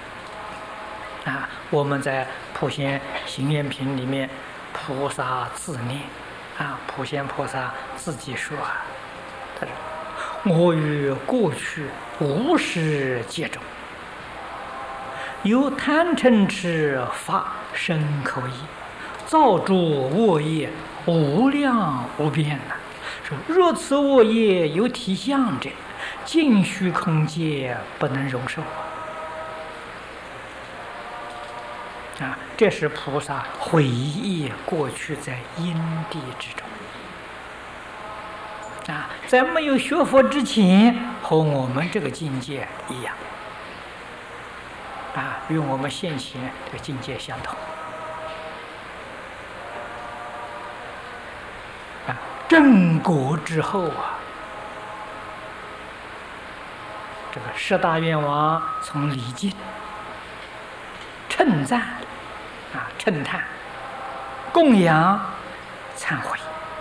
[SPEAKER 1] 我们在普贤行愿品里面，菩萨自念普贤菩萨自己说他说：“我于过去50劫中， 由贪嗔痴发生口意，造诸恶业无量无边呐。说若此恶业有体相者，尽虚空界不能容受啊！这是菩萨回忆过去在因地之中啊，在没有学佛之前，和我们这个境界一样啊，与我们现前这个境界相同啊。正果之后啊，这个十大愿王从礼敬、称赞啊、称叹、供养、忏悔，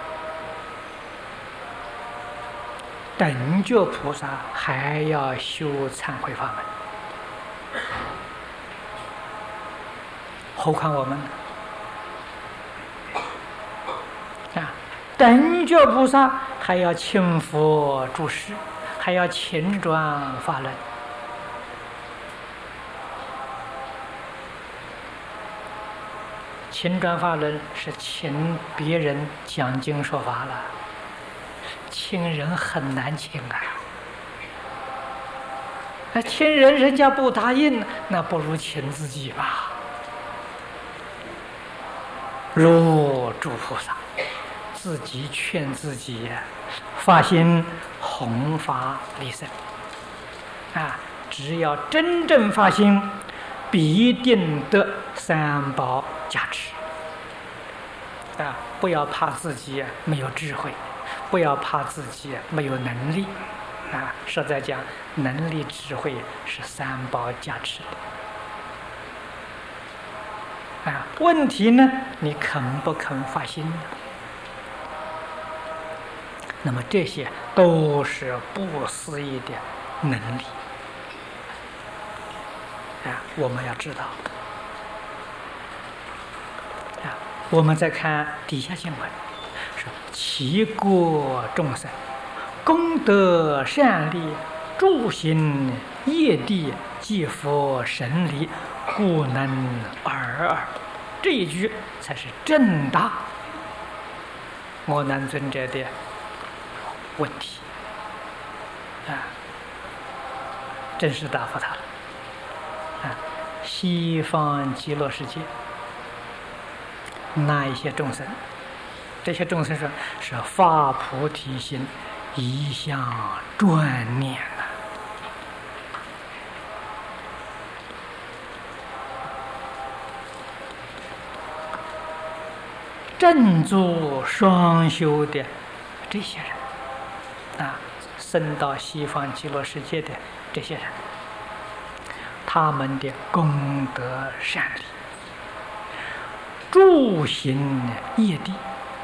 [SPEAKER 1] 等觉菩萨还要修忏悔法门，何况我们呢？啊，等觉菩萨还要请佛住世，还要请转法轮。请转法轮是请别人讲经说法了，请人很难请啊。那请人人家不答应，那不如请自己吧。如诸菩萨自己劝自己发心弘法利生啊，只要真正发心，必定得三宝加持啊！不要怕自己没有智慧，不要怕自己没有能力啊！实在讲，能力、智慧是三宝加持的啊。问题呢，你肯不肯发心呢？那么这些都是不思议的能力啊！我们要知道。我们再看底下经文，说其国众生功德善利，诸行业地，即佛神力，故能尔。这一句才是正答我南尊者的问题啊，真是答复他了啊！西方极乐世界。那一些众生，这些众生是发菩提心，一向专念呐。正坐双修的这些人啊，升到西方极乐世界的这些人，他们的功德善利，诸行业地，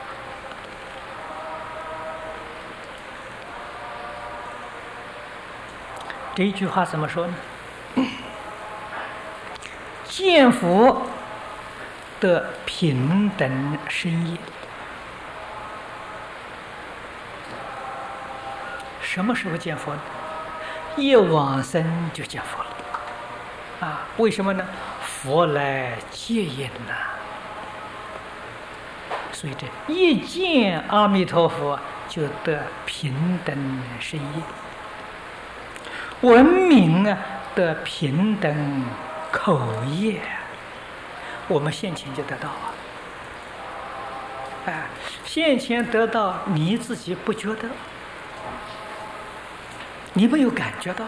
[SPEAKER 1] 这一句话怎么说呢？见佛的平等身业，什么时候见佛呢？一往生就见佛了啊！为什么呢？佛来接引呐。所以这一见阿弥陀佛就得平等身业，闻名啊得平等口业，我们现前就得到啊！现前得到你自己不觉得，你没有感觉到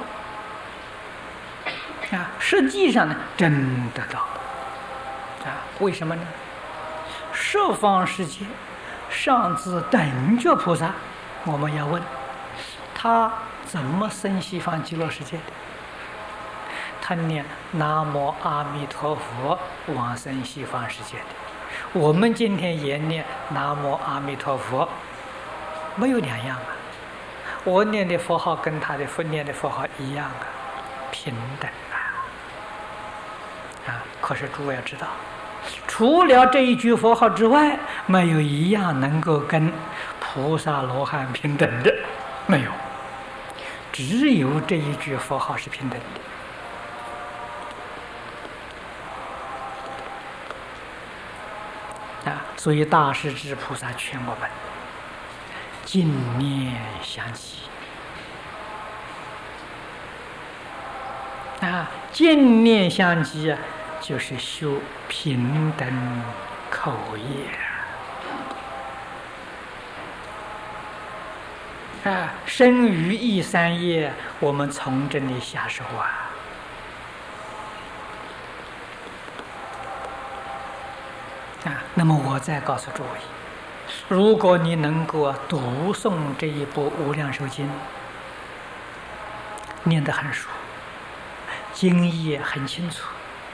[SPEAKER 1] 啊！实际上呢，真得到啊！为什么呢？十方世界上至等觉菩萨，我们要问他怎么生西方极乐世界的？他念南无阿弥陀佛往生西方世界的。我们今天也念南无阿弥陀佛，没有两样啊。我念的佛号跟他的念的佛号一样啊，平等啊！可是诸位要知道，除了这一句佛号之外，没有一样能够跟菩萨罗汉平等的，没有，只有这一句佛号是平等所以大势至菩萨劝我们净念相继净念相继就是修平等口业生于意三业，我们从这里下手那么我再告诉诸位，如果你能够读诵这一部《无量寿经》，念得很熟，经义很清楚，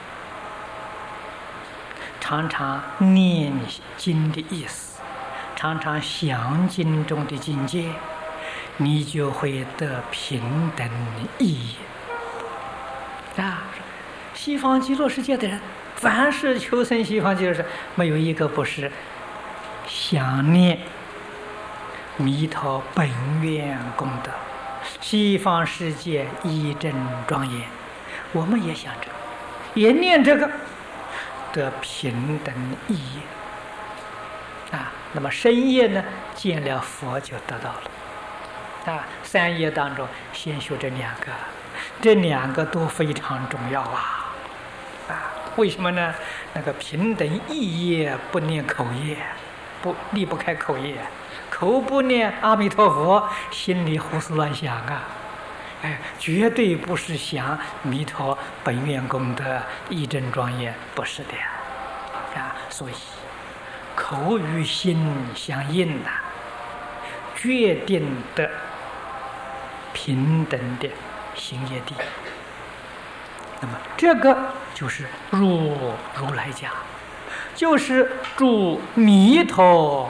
[SPEAKER 1] 常常念经的意思，常常想经中的境界，你就会得平等意义西方极乐世界的人，凡是求生西方极乐世界，没有一个不是想念弥陀本愿功德，西方世界一真庄严。我们也想着，也念这个得平等意义那么深夜呢，见了佛就得到了三业当中先修这两个，这两个都非常重要为什么呢？那个平等意业不念口业，离不开口业，口不念阿弥陀佛，心里胡思乱想绝对不是想弥陀本愿功德一真庄严，不是的所以口与心相应决定的平等的行业地。那么这个就是入如来家，就是住弥陀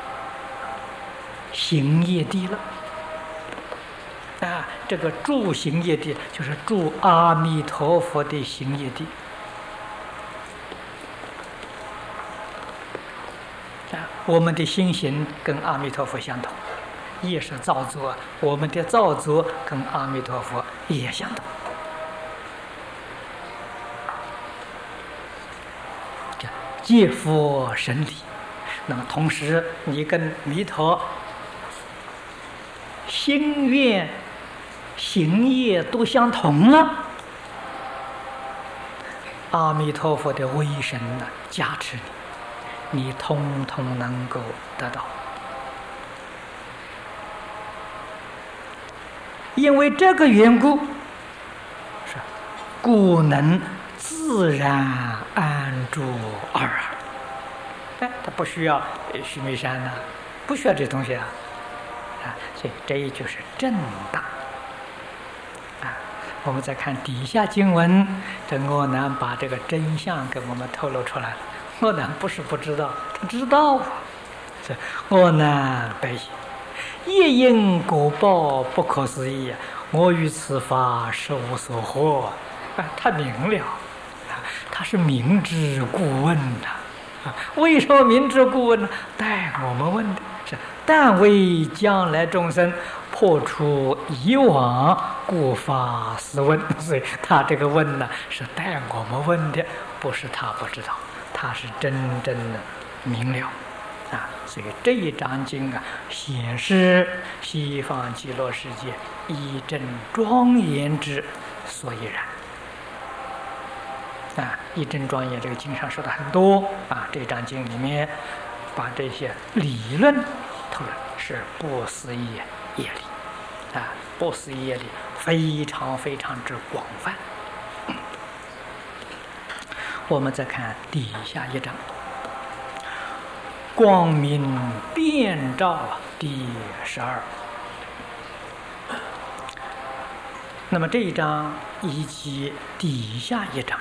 [SPEAKER 1] 行业地了这个住行业地就是住阿弥陀佛的行业地我们的心行跟阿弥陀佛相同，也是造作，我们的造作跟阿弥陀佛也相同借佛神理。那么同时你跟弥陀心愿行业都相同了，阿弥陀佛的威神加持你通通能够得到。因为这个缘故，故能自然安住耳他不需要须弥山不需要这东西所以这也就是正大我们再看底下经文，这阿难把这个真相给我们透露出来了。阿难不是不知道，他知道这阿难白言，业因果报不可思议我于此法实无所获他明了他是明知故问为什么明知故问呢？待我们问的是但为将来众生破除以往故发斯问，所以他这个问呢是待我们问的，不是他不知道，他是真正的明了所以这一章经显示西方极乐世界一真庄严之所以然一真庄严这个经上说的很多这章经里面把这些理论透了，是不思议业力不思议业力非常非常之广泛。我们再看底下一章，光明遍照第12。那么这一章以及底下一章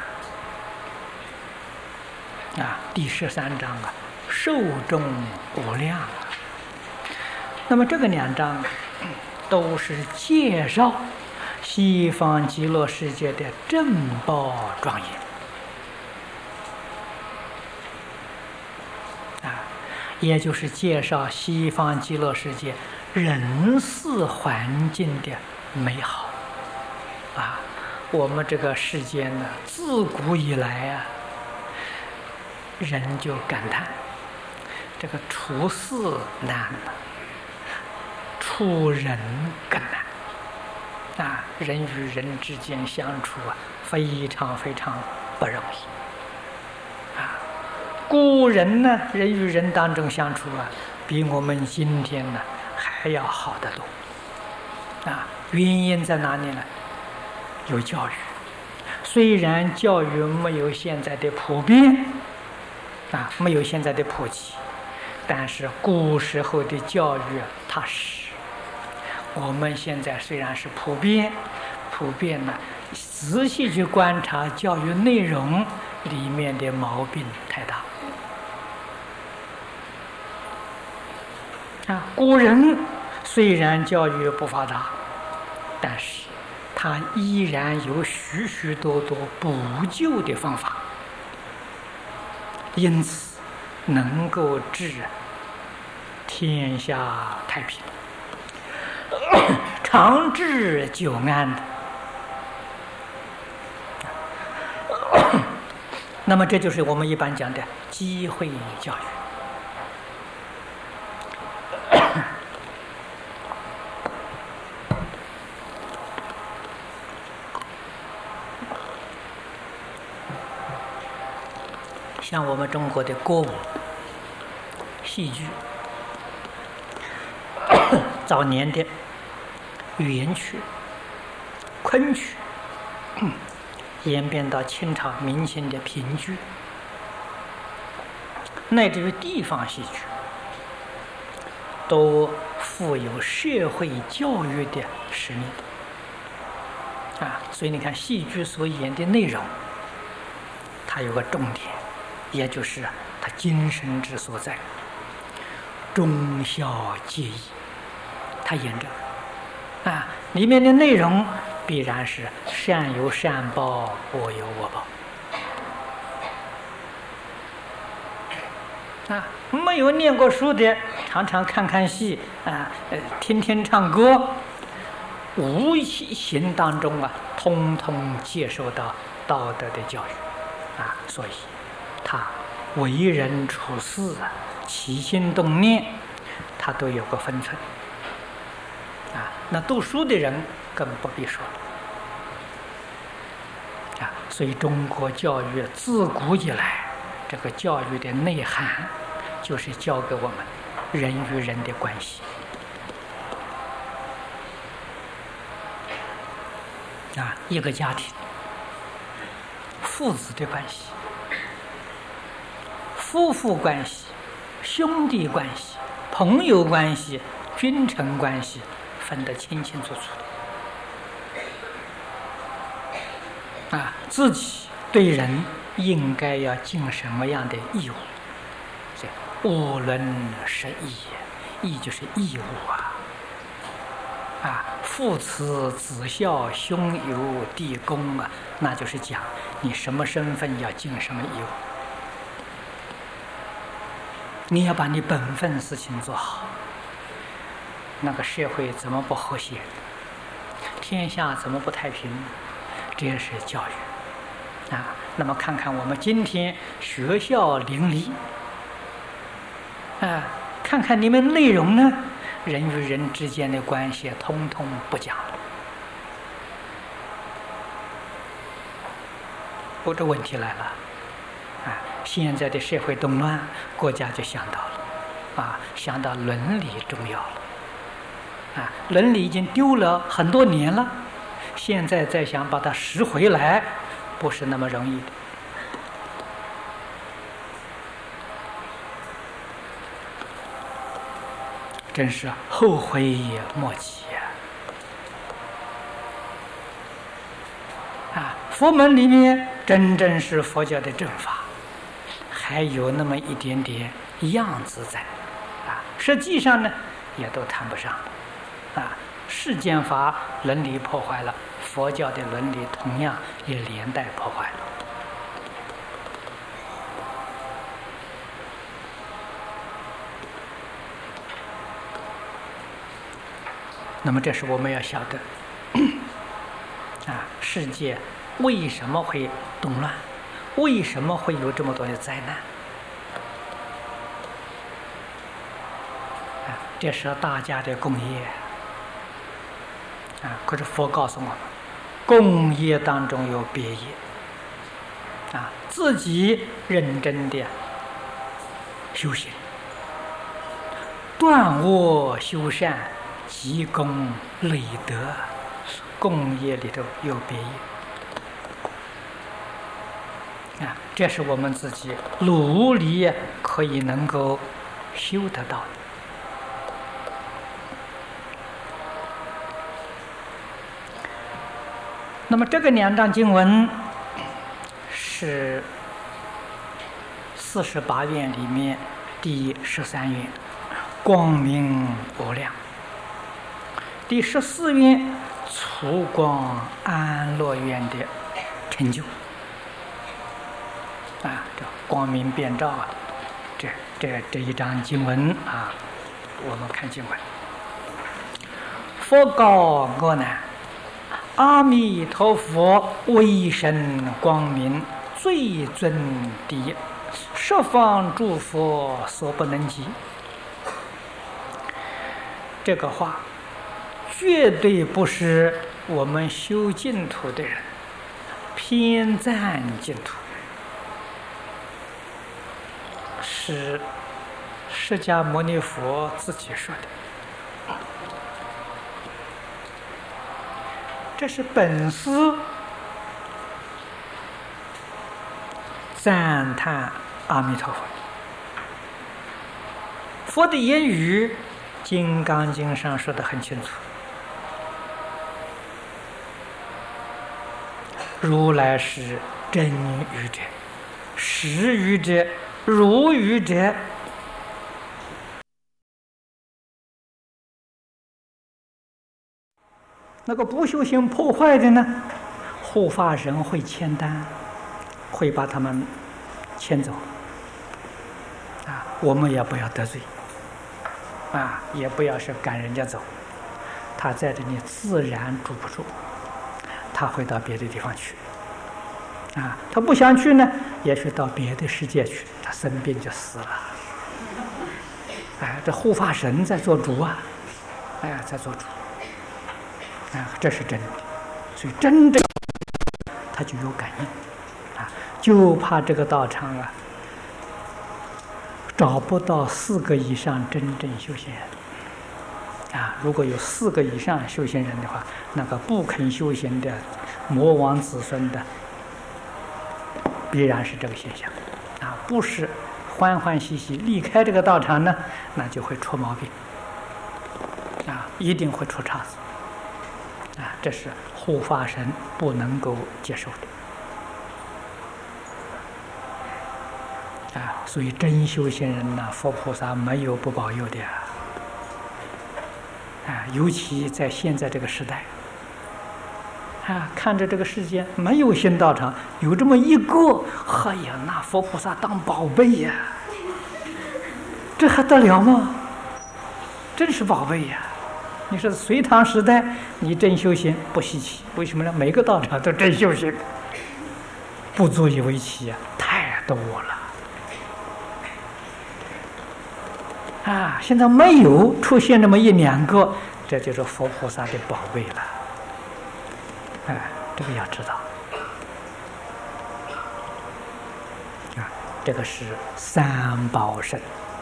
[SPEAKER 1] 第13章寿终无量那么这个两章都是介绍西方极乐世界的正报庄严也就是介绍西方极乐世界人世环境的美好我们这个世间呢，自古以来人就感叹这个处事难，处人更难啊！人与人之间相处啊，非常非常不容易啊！古人呢，人与人当中相处啊，比我们今天呢还要好得多啊！原因在哪里呢？有教育，虽然教育没有现在的普遍啊，没有现在的普及，但是古时候的教育踏实。我们现在虽然是普遍呢，仔细去观察教育内容里面的毛病太大啊。古人虽然教育不发达，但是他依然有许许多多补救的方法，因此能够治天下太平，长治久安的。那么这就是我们一般讲的机会教育。像我们中国的歌舞、戏剧，早年的元曲、昆曲，演变到清朝明清的评剧，乃至于地方戏曲，都富有社会教育的使命啊。所以你看，戏剧所演的内容，它有个重点，也就是它精神之所在，忠孝节义，它演这个啊，里面的内容必然是善有善报，恶有恶报啊。没有念过书的，常常看看戏啊，听听唱歌，无形当中啊，通通接受到道德的教育啊。所以他为人处事啊，起心动念，他都有个分寸啊。那读书的人更不必说了啊。所以中国教育自古以来，这个教育的内涵就是教给我们人与人的关系啊，一个家庭父子的关系、夫妇关系、兄弟关系、朋友关系、君臣关系，分得清清楚楚啊。自己对人应该要尽什么样的义务？物论是义，义就是义务啊！父慈子孝，兄友弟恭啊，那就是讲你什么身份要尽什么义务。你要把你本分事情做好，那个社会怎么不和谐？天下怎么不太平？这是教育啊。那么看看我们今天学校邻里啊，看看你们内容呢，人与人之间的关系通通不讲了。这问题来了啊！现在的社会动乱，国家就想到了啊，想到伦理重要了啊，伦理已经丢了很多年了，现在再想把它拾回来，不是那么容易的。真是后悔莫及啊！佛门里面真正是佛教的正法，还有那么一点点样子在啊，实际上呢也都谈不上啊。世间法伦理破坏了，佛教的伦理同样也连带破坏了。那么这是我们要晓得啊，世界为什么会动乱，为什么会有这么多的灾难这是大家的共业啊。可是佛告诉我们，共业当中有别业啊，自己认真的修行，断恶修善，积功累德，共业里头有别业啊，这是我们自己努力可以能够修得到的。那么这个2章经文是48愿里面第13愿，光明无量；第14愿，粗光安乐愿的成就。啊，这光明遍照啊，这一章经文啊，我们看经文。佛告阿难：阿弥陀佛，威神光明，最尊第一，十方诸佛所不能及。这个话绝对不是我们修净土的人偏赞净土，是释迦牟尼佛自己说的。这是本师赞叹阿弥陀佛。佛的言语，《金刚经》上说得很清楚：如来是真语者，实语者，如语者。那个不修行破坏的呢，护法神会签单，会把他们牵走啊。我们也不要得罪啊，也不要是赶人家走，他在这里自然住不住，他会到别的地方去啊。他不想去呢，也许到别的世界去，他生病就死了。哎，这护法神在做主啊，哎，在做主。啊，这是真的，所以真正他就有感应啊，就怕这个道场啊找不到4个以上真正修行人啊。如果有4个以上修行人的话，那个不肯修行的魔王子孙的，必然是这个现象啊，不是欢欢喜喜离开这个道场呢，那就会出毛病啊，一定会出岔子。啊，这是护法神不能够接受的啊！所以真修行人呢，佛菩萨没有不保佑的啊！尤其在现在这个时代啊，看着这个世间没有新道场，有这么一个，哎呀，那佛菩萨当宝贝呀，这还得了吗？真是宝贝呀！你说隋唐时代，你真修行不稀奇，为什么呢？每个道场都真修行，不足以为奇呀，太多了啊！现在没有出现这么1、2个，这就是佛菩萨的宝贝了。哎，这个要知道啊，这个是三宝身。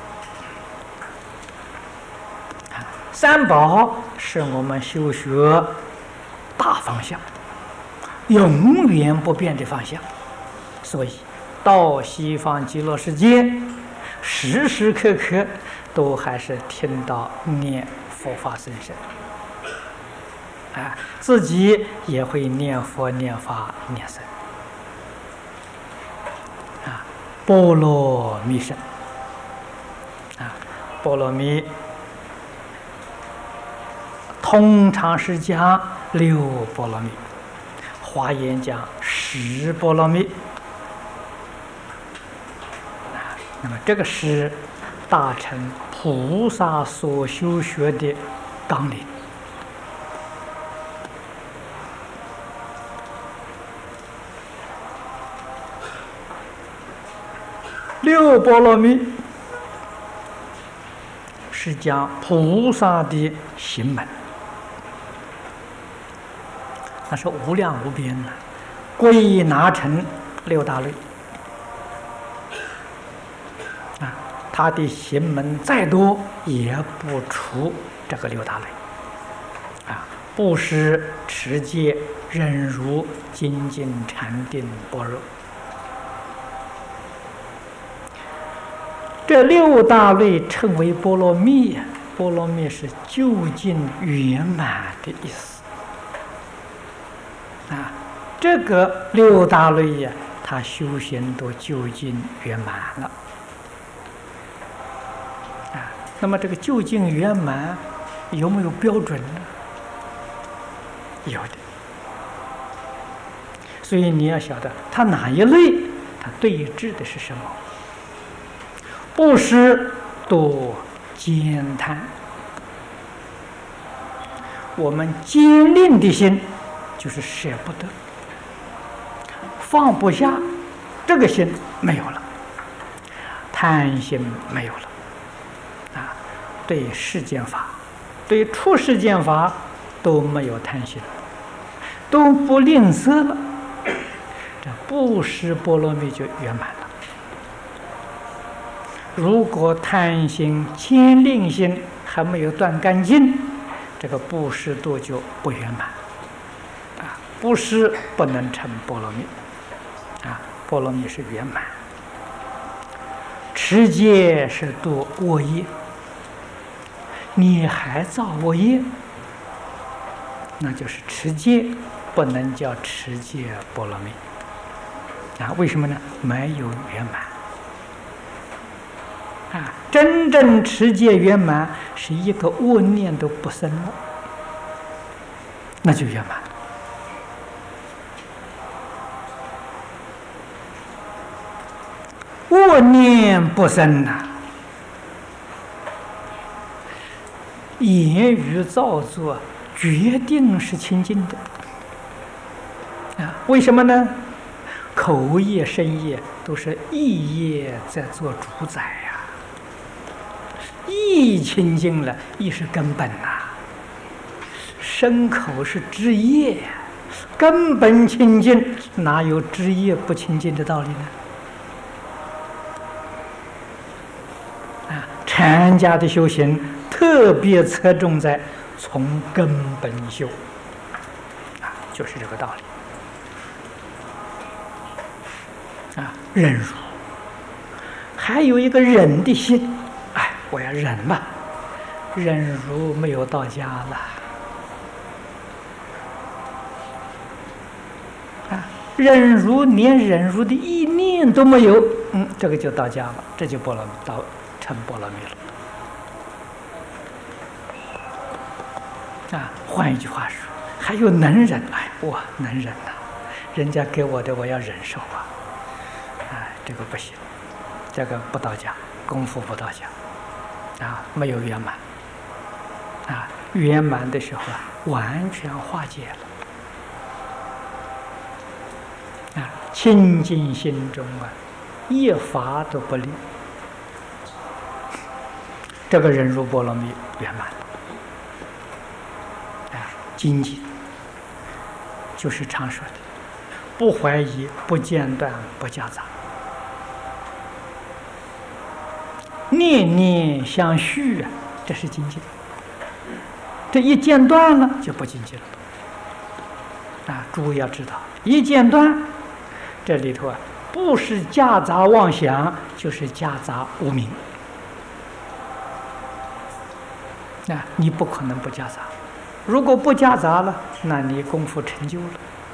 [SPEAKER 1] 三宝是我们修学大方向，永远不变的方向。所以到西方极乐世界，时时刻刻都还是听到念佛法僧声啊，自己也会念佛念法念僧啊，波罗蜜声啊，波罗蜜通常是讲6波罗蜜，华严讲10波罗蜜那么这个是大乘菩萨所修学的纲领。6波罗蜜是讲菩萨的行门，那是无量无边的，归纳成六大类。他的行门再多，也不出这个六大类。布施、持戒、忍辱、精进、禅定、般若，这六大类称为波罗蜜。波罗蜜是究竟圆满的意思。这个六大类呀，他修行都究竟圆满了。那么这个究竟圆满有没有标准呢？有的。所以你要晓得，它哪一类，它对治的是什么？布施多坚贪，我们坚定的心就是舍不得，放不下，这个心没有了，贪心没有了。对世间法，对出世间法都没有贪心，都不吝啬了，这布施波罗蜜就圆满了。如果贪心、坚定心还没有断干净，这个布施度就不圆满。布施不能成波罗蜜，波罗蜜是圆满。持戒是度恶业。你还造恶业，那就是持戒，不能叫持戒波罗蜜。为什么呢？没有圆满。真正持戒圆满，是一个恶念都不生了，那就圆满。恶念不生言语造作决定是清净的。为什么呢？口业、身业都是意业在做主宰呀。意清净了，意是根本身口是枝叶，根本清净，哪有枝叶不清净的道理呢？禅家的修行特别侧重在从根本修，就是这个道理。忍辱，还有一个忍的心，我要忍嘛，忍辱没有到家了。忍辱连忍辱的意念都没有，这个就到家了，这就成波罗蜜了。换一句话说，还有能忍，我能忍人家给我的我要忍受这个不行，这个不到家，功夫不到家，没有圆满。圆满的时候完全化解了。清净心中一法都不立，这个忍辱波罗蜜圆满。精进就是常说的，不怀疑、不间断、不夹杂，念念相续这是精进。这一间断了就不精进了。诸位要知道，一间断，这里头不是夹杂妄想，就是夹杂无明。你不可能不夹杂。如果不夹杂了，那你功夫成就了。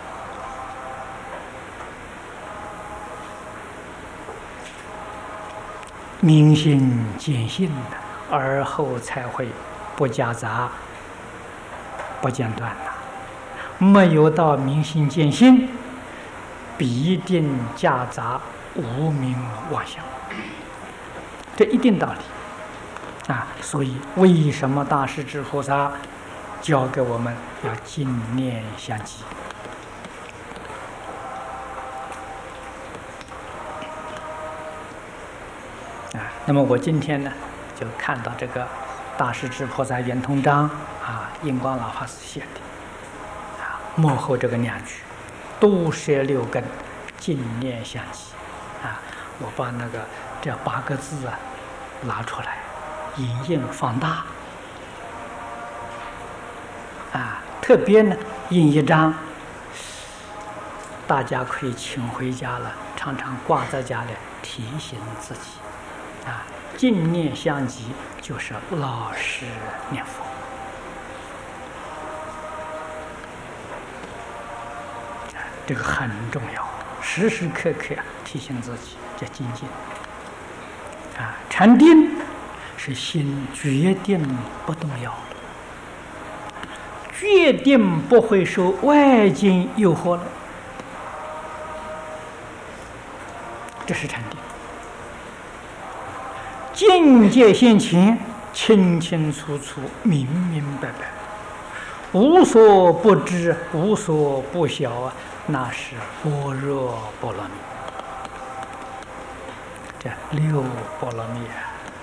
[SPEAKER 1] 明心见性而后才会不夹杂、不间断没有到明心见性，必定夹杂无明妄想，这一定道理。所以为什么大势至菩萨教给我们要净念相继？那么我今天呢，就看到这个大势至菩萨圆通章印光老法师写的幕后这个2句，都摄6根，净念相继我把那个这8个字拿出来，影印放大特别呢印一张，大家可以请回家了，常常挂在家里提醒自己净念相继，就是老实念佛这个很重要，时时刻刻提醒自己叫精进禅定是心决定不动摇，决定不会受外境诱惑了，这是禅定。境界现前，清清楚楚，明明白白，无所不知，无所不晓那是般若波罗蜜。这6波罗蜜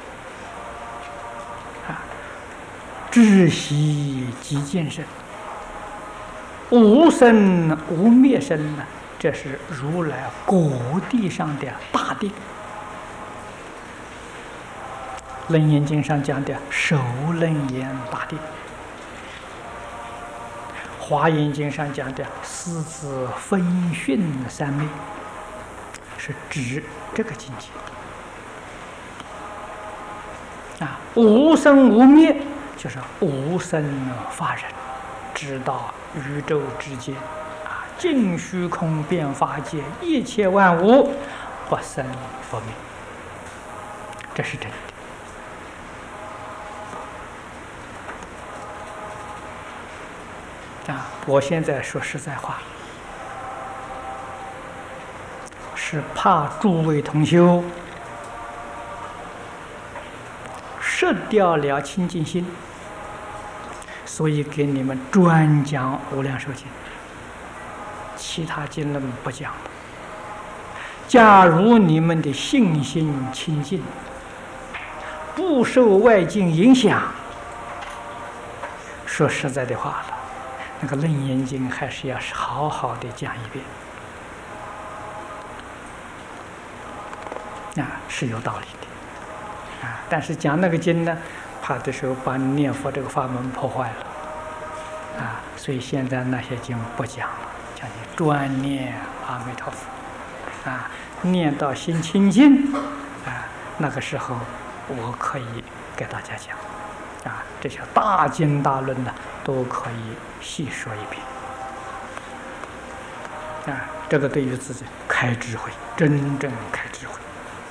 [SPEAKER 1] 知悉即见身，无生无灭身这是如来果地上的大定。楞严经上讲的首楞严大定，华严经上讲的四字分训三昧，是指这个境界无生无灭就是无生法忍，知道宇宙之间尽虚空遍法界一切万物不生不灭，这是真的我现在说实在话，是怕诸位同修失掉了清净心，所以给你们专讲无量寿经，其他经论不讲了。假如你们的信心清净，不受外境影响，说实在的话了，那个楞严经还是要好好的讲一遍是有道理的但是讲那个经呢，怕的时候把念佛这个法门破坏了所以现在那些经不讲了，讲你专念阿弥陀佛念到心清净那个时候我可以给大家讲这些大经大论呢都可以细说一遍这个对于自己开智慧，真正开智慧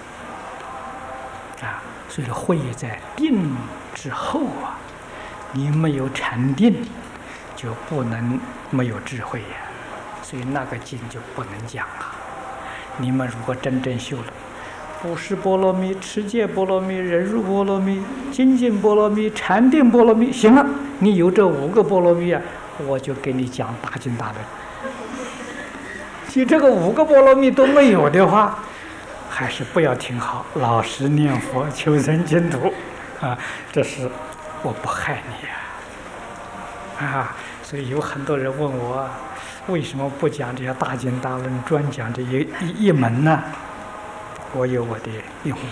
[SPEAKER 1] 所以慧在定之后你没有禅定就不能没有智慧所以那个经就不能讲了。你们如果真正修了布施波罗蜜、持戒波罗蜜、忍辱波罗蜜、精进波罗蜜、禅定波罗蜜，行了，你有这5个波罗蜜我就给你讲大经大论。你这个5个波罗蜜都没有的话，还是不要听好，老实念佛，求生净土这是我不害你所以有很多人问我，为什么不讲这些大经大论，专讲这一门呢？我有我的用意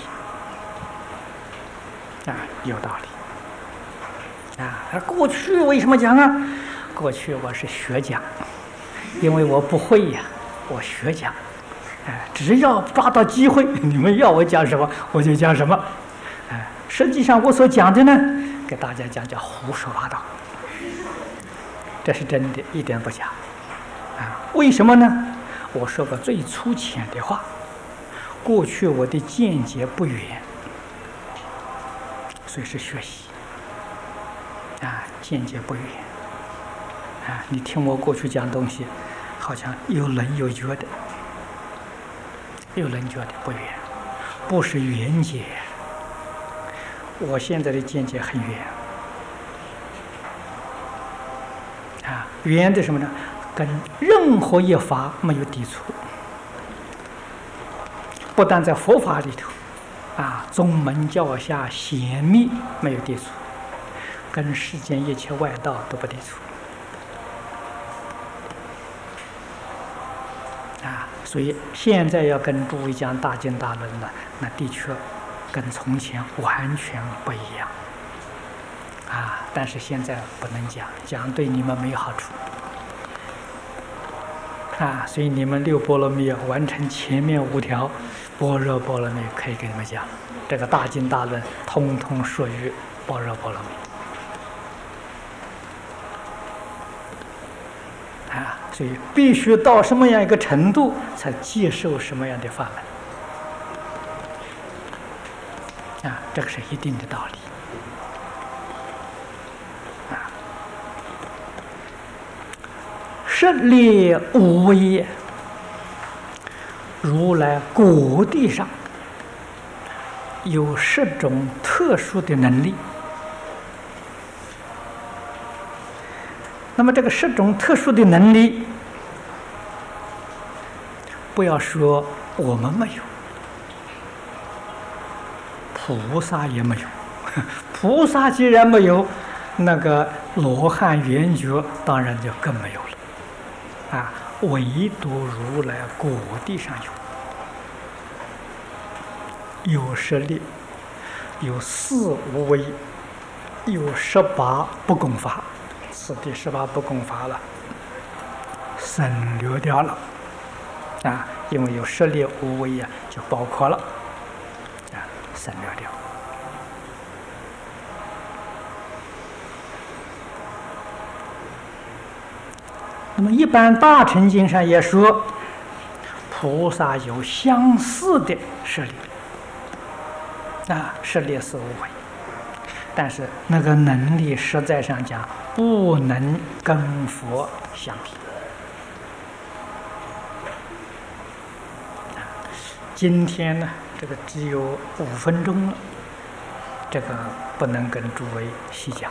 [SPEAKER 1] 有道理过去为什么讲过去我是学讲，因为我不会我学讲只要抓到机会，你们要我讲什么我就讲什么实际上我所讲的呢，给大家讲叫胡说八道，这是真的，一点不假为什么呢？我说个最粗浅的话，过去我的见解不远，所以是学习见解不远你听我过去讲东西，好像有棱有角的，有棱角的不远，不是圆解。我现在的见解很圆圆的什么呢？跟任何一法没有抵触，不但在佛法里头宗门教下显密没有抵触跟世间一切外道都不抵触。所以现在要跟诸位讲大经大论呢，那的确跟从前完全不一样。但是现在不能讲对你们没好处。所以你们六波罗蜜完成前面5条般若波罗蜜，可以跟你们讲，这个大经大论通通属于般若波罗蜜。所以必须到什么样一个程度，才接受什么样的法门。这个是一定的道理。十列无为，如来果地上有10种特殊的能力。那么这个10种特殊的能力，不要说我们没有，菩萨也没有。菩萨既然没有，那个罗汉圆觉当然就更没有了。唯独如来果地上有10力，有4无为，有18不共法。第18不共法了，省略掉了。因为有10力无为就包括了，省略掉。那么一般大乘经上也说，菩萨有相似的10力，10力是无为，但是那个能力实在上讲不能跟佛相比。今天呢，这个只有5分钟了，这个不能跟诸位细讲。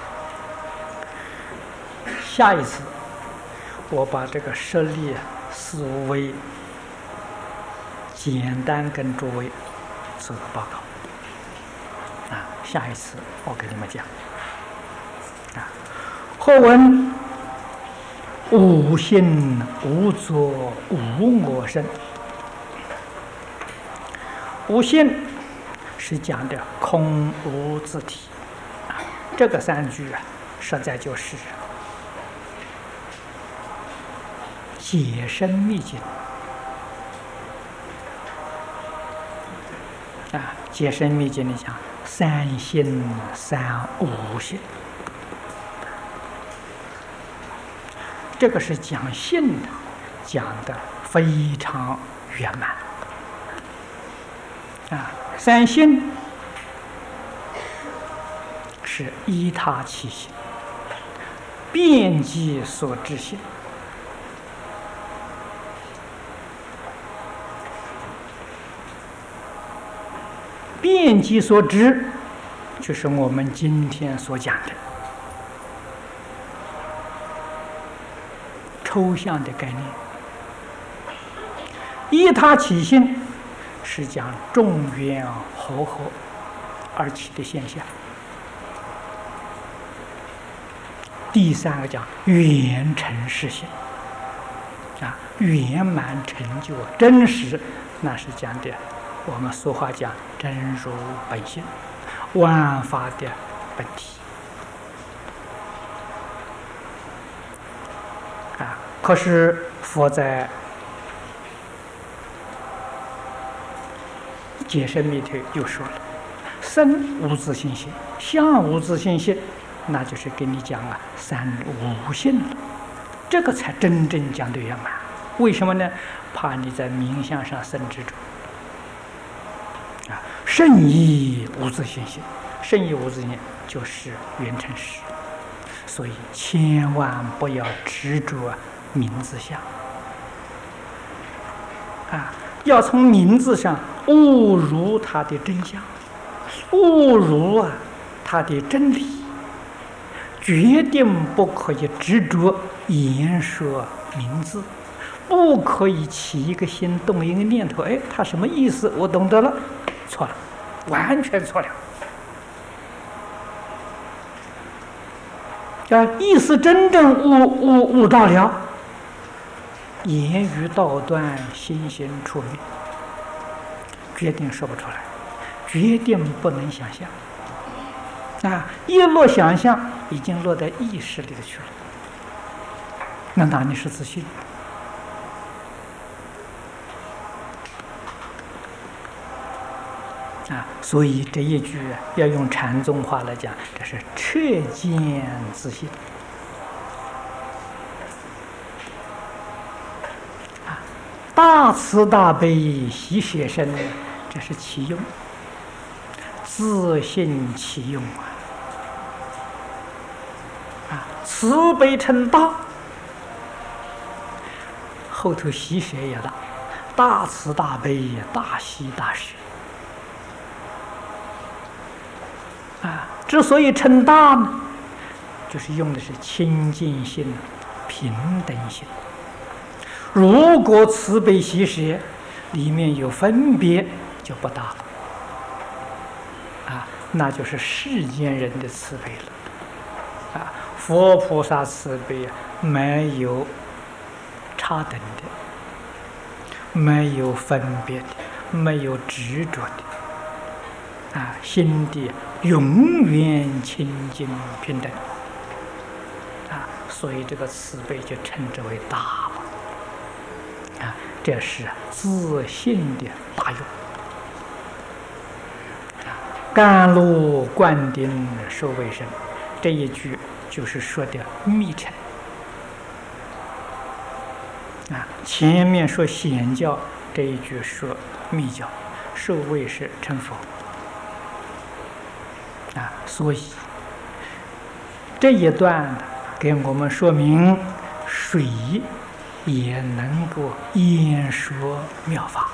[SPEAKER 1] 下一次我把这个10力4无为简单跟诸位做个报告。下一次我给你们讲。后文无心无作无我身。无心是讲的空无自体，这个3句实在就是解深密经解深密经里讲3心3无心，这个是讲性的，讲的非常圆满。3心是依他起心，遍计所知心。遍计所知，就是我们今天所讲的抽象的概念。依他起心是讲众缘和合而起的现象。第3个讲圆成实性，圆满成就真实，那是讲的我们俗话讲真如本性，万法的本体。可是佛在解深密推又说了，身无自性心，相无自性心，那就是跟你讲3无性了，这个才真正讲的圆满。为什么呢？怕你在名相上生执着。圣义无自性心，圣义无自性就是圆成实，所以千万不要执着名字相要从名字上误入它的真相，误入它的真理，决定不可以执着言说名字，不可以起一个心动一个念头，它什么意思我懂得了，错了，完全错了意思真正悟到了，言语道断，心行处灭，决定说不出来，决定不能想象。一落想象，已经落在意识里头去了，那哪里是自信？所以这一句要用禅宗话来讲，这是彻见自信。大慈大悲喜舍身，这是其用，自信其用慈悲称大，后头喜舍也大，大慈大悲大喜大舍。之所以称大呢，就是用的是清净心、平等心。如果慈悲喜舍里面有分别，就不大了，那就是世间人的慈悲了。佛菩萨慈悲没有差等的，没有分别的，没有执着的，心地永远清净平等，所以这个慈悲就称之为大了。这是自信的大用。甘露灌顶受卫生，这一句就是说的密乘。前面说显教，这一句说密教，受卫是成佛。所以这一段给我们说明，水也能够演说妙法。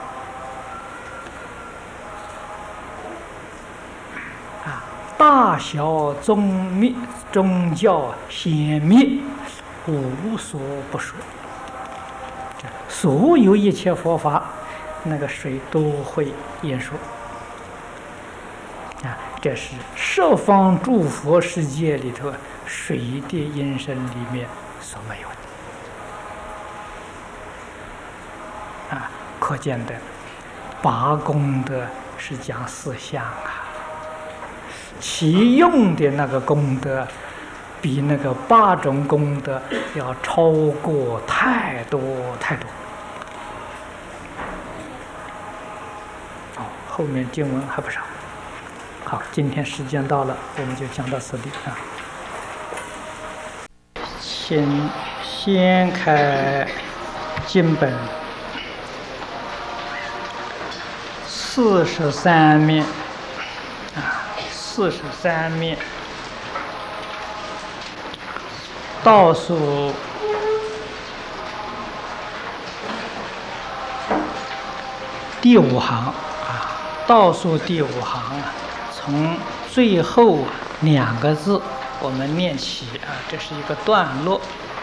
[SPEAKER 1] 大小宗教显密，无所不说。所有一切佛法，那个水都会演说。这是十方诸佛世界里头水的音声里面所没有的。可见的八功德是讲四相其用的那个功德比那个8种功德要超过太多太多。后面经文还不少。好，今天时间到了，我们就讲到此地先开经本43面43面倒数第5行倒数第5行从最后2个字我们念起这是一个段落。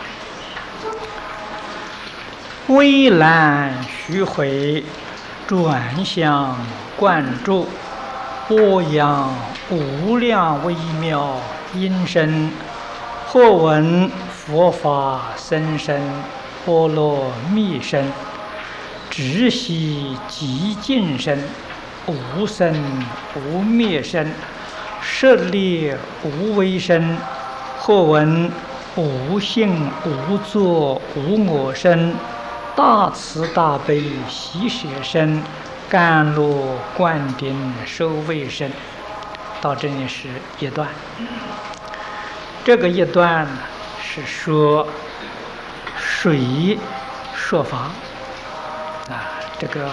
[SPEAKER 1] 微澜须回，转向灌注，波扬无量微妙音声，或闻佛法深深，波罗蜜声，直悉极尽声，无生无灭声，舍利无为声，或闻无性无作无我声，大慈大悲喜舍声，甘露灌顶受卫生。到这里是一段，这个一段是说水说法这个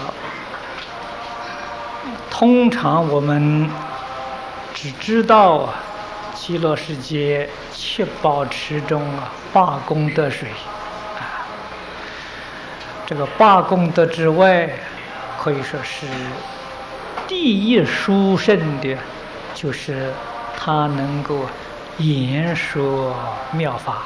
[SPEAKER 1] 通常我们只知道极乐世界7宝池中8功德水这个8功德之外，可以说是第一殊胜的，就是它能够言说妙法。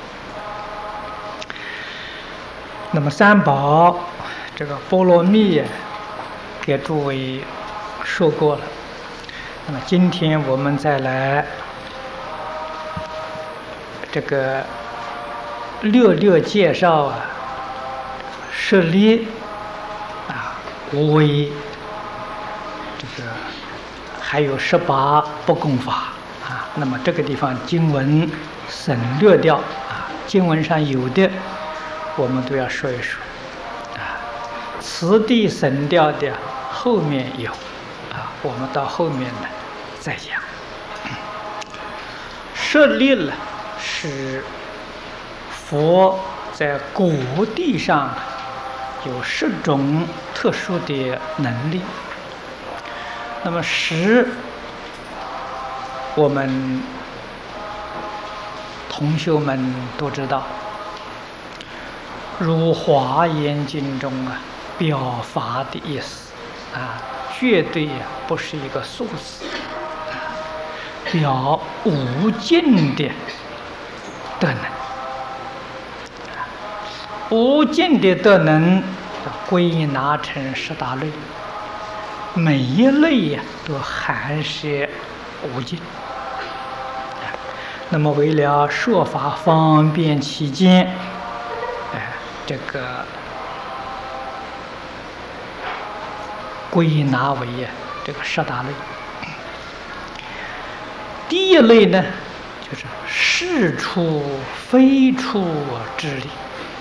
[SPEAKER 1] 那么三宝，这个波罗蜜给诸位说过了。那么今天我们再来这个略略介绍啊，舍利啊，无为，这个还有18不共法啊。那么这个地方经文省略掉啊，经文上有的我们都要说一说啊。此地省掉的后面有啊，我们到后面呢再讲。舍利了是佛在果地上有10种特殊的能力。那么10，我们同学们都知道，如《华严经》中啊表法的意思啊，绝对不是一个数字，表无尽的德能。无尽的德能归纳成10大类，每一类呀都含摄无尽。那么为了说法方便起见，这个归纳为这个10大类。第一类呢，就是是处非处之理。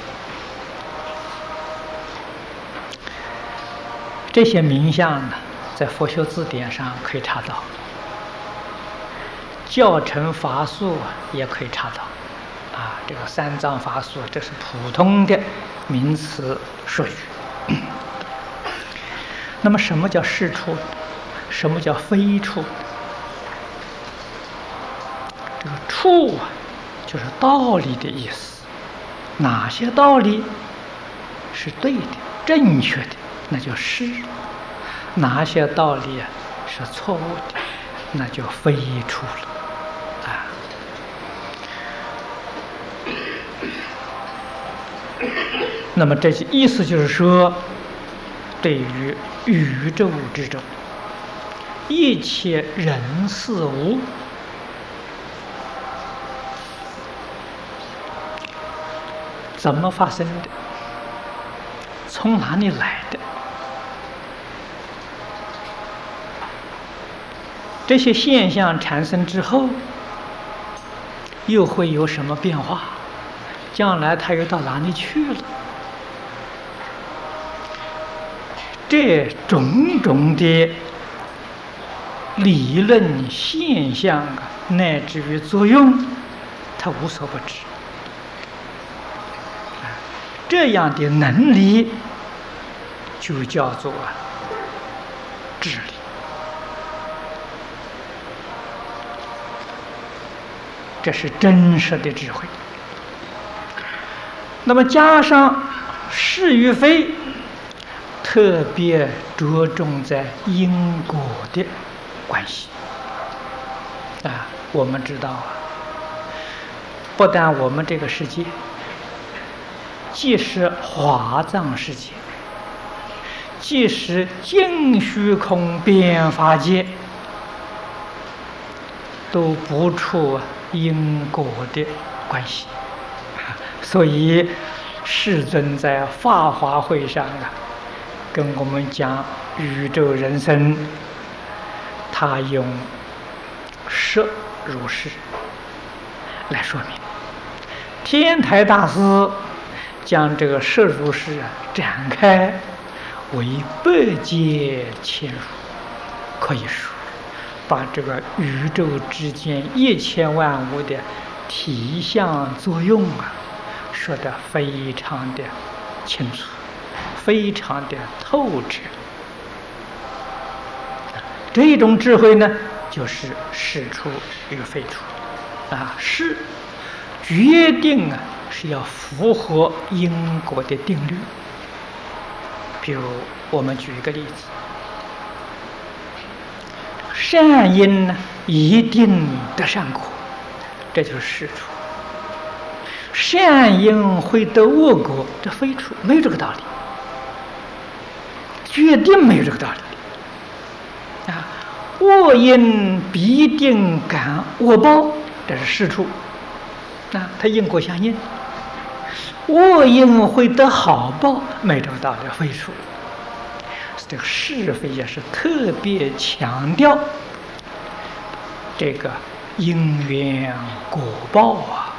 [SPEAKER 1] 这些名相呢，在佛学字典上可以查到，教程法术也可以查到，啊，这个三藏法术这是普通的名词术语。那么什么叫是处？什么叫非处？这个处啊，就是道理的意思。哪些道理是对的、正确的？那就是哪些道理是错误的，那就非处了啊。那么这些意思就是说，对于宇宙之中一切人事物，怎么发生的，从哪里来的，这些现象产生之后，又会有什么变化？将来它又到哪里去了？这种种的理论现象乃至于作用，它无所不知。这样的能力就叫做智力。这是真实的智慧。那么加上是与非，特别着重在因果的关系啊。我们知道啊，不但我们这个世界，即使华藏世界，即使净虚空变法界，都不出因果的关系。所以世尊在法华会上跟我们讲宇宙人生，他用摄如是来说明。天台大师将这个摄如是展开为百界千如，可以说把这个宇宙之间一切万物的体相作用说得非常的清楚，非常的透彻。这种智慧呢，就是是处与非处啊，是决定是要符合因果的定律。比如我们举一个例子，善因呢一定得善果，这就是是处。善因会得恶果，这非处，没有这个道理，决定没有这个道理啊。恶因必定感恶报，这是是处它因果相应，恶因会得好报，没这个道理废除。这个是非也是特别强调这个因缘果报啊。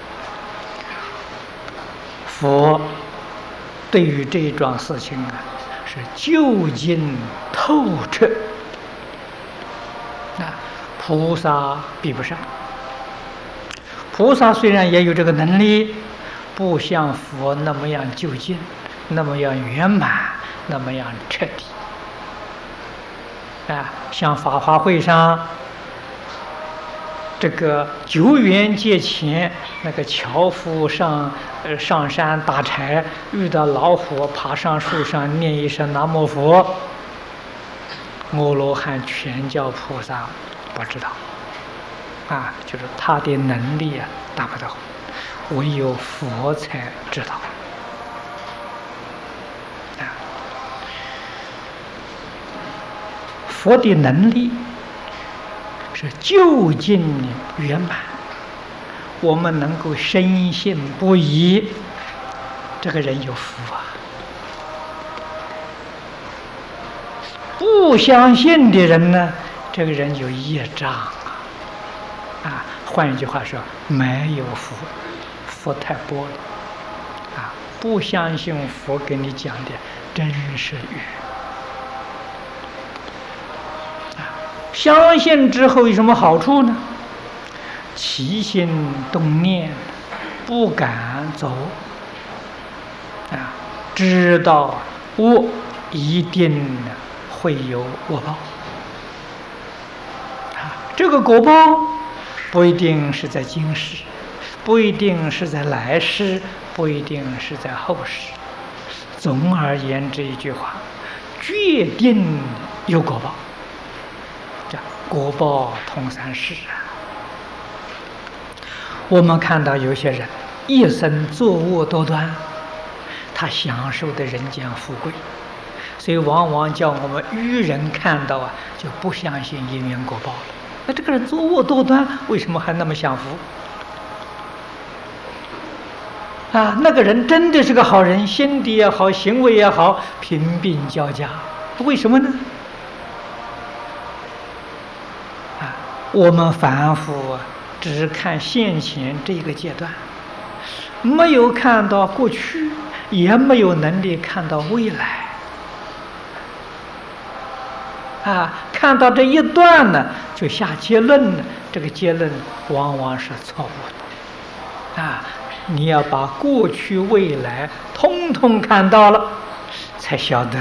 [SPEAKER 1] 佛对于这桩事情啊，是究竟透彻，菩萨比不上。菩萨虽然也有这个能力，不像佛那么样究竟，那么样圆满，那么样彻底。像法华会上这个9元节前，那个樵夫上山打柴，遇到老虎，爬上树上念一声南无佛，阿罗汉全教菩萨不知道。就是他的能力达不到，唯有佛才知道。佛的能力是究竟圆满，我们能够深信不疑，这个人有福啊。不相信的人呢，这个人有业障换一句话说，没有福，福太薄了不相信佛给你讲的真实语相信之后有什么好处呢？起心动念不敢走知道我一定会有果报这个果报不一定是在今世，不一定是在来世，不一定是在后世。总而言之一句话，决定有果报。这果报通三世我们看到有些人一生作恶多端，他享受的人间富贵，所以往往叫我们愚人看到就不相信因缘果报了。那这个人作恶多端，为什么还那么享福那个人真的是个好人，心地也好，行为也好，平平交加，为什么呢？我们凡夫只看现前这一个阶段，没有看到过去，也没有能力看到未来看到这一段呢，就下结论了，这个结论往往是错误的你要把过去未来通通看到了，才晓得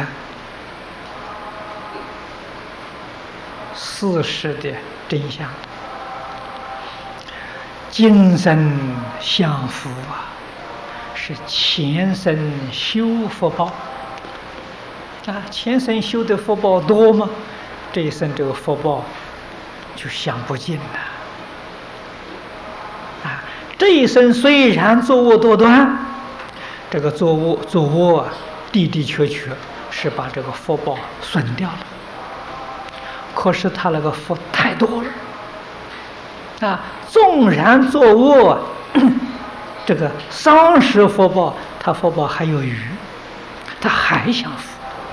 [SPEAKER 1] 事实的真相。今生享福是前生修福报前生修的福报多吗？这一生这个福报就享不尽了这一生虽然作恶多端，这个作恶的确是把这个福报损掉了，可是他那个福太多了纵然作恶这个丧失福报，他福报还有余，他还享福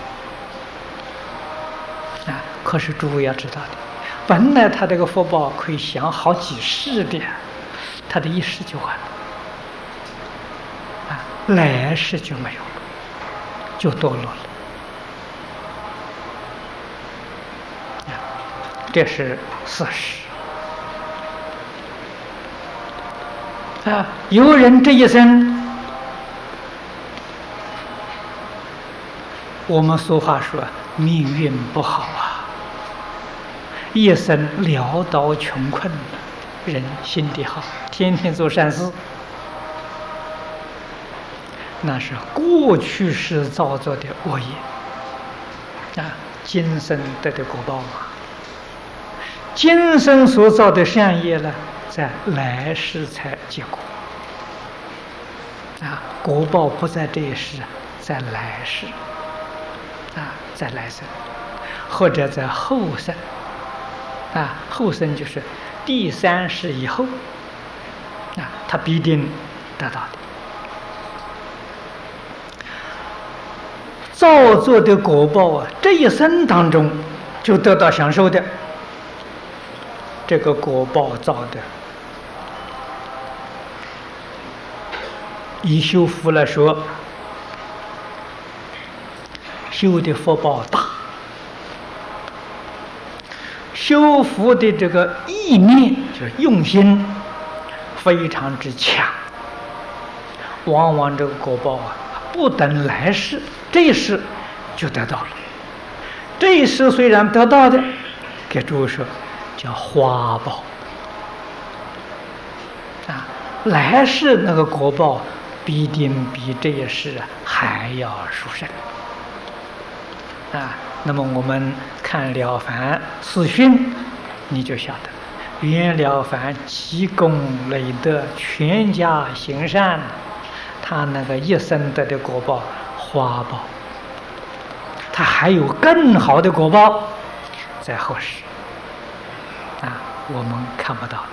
[SPEAKER 1] 可是诸位要知道的，本来他这个福报可以享好几世的，他的一世就完了来世就没有了，就堕落了这是事实有人这一生，我们俗话说命运不好一生潦倒穷困，人心地好，天天做善事，那是过去世造作的恶业今生得的果报今生所造的善业呢，在来世才结果果报不在这一世，在来世在来生，或者在后生后生就是第3世以后他必定得到的。造作的果报啊，这一生当中就得到享受的。这个果报造的，以修福来说，修的福报大，修福的这个意念就是用心非常之强，往往这个果报啊，不等来世，这一世就得到了。这一世虽然得到的，给诸位说叫花报啊，来世那个果报必定比这一世还要殊胜啊。那么我们看了凡四训，你就晓得，袁了凡积功累德，全家行善，他那个一生得的果报花报，他还有更好的果报在后世啊，我们看不到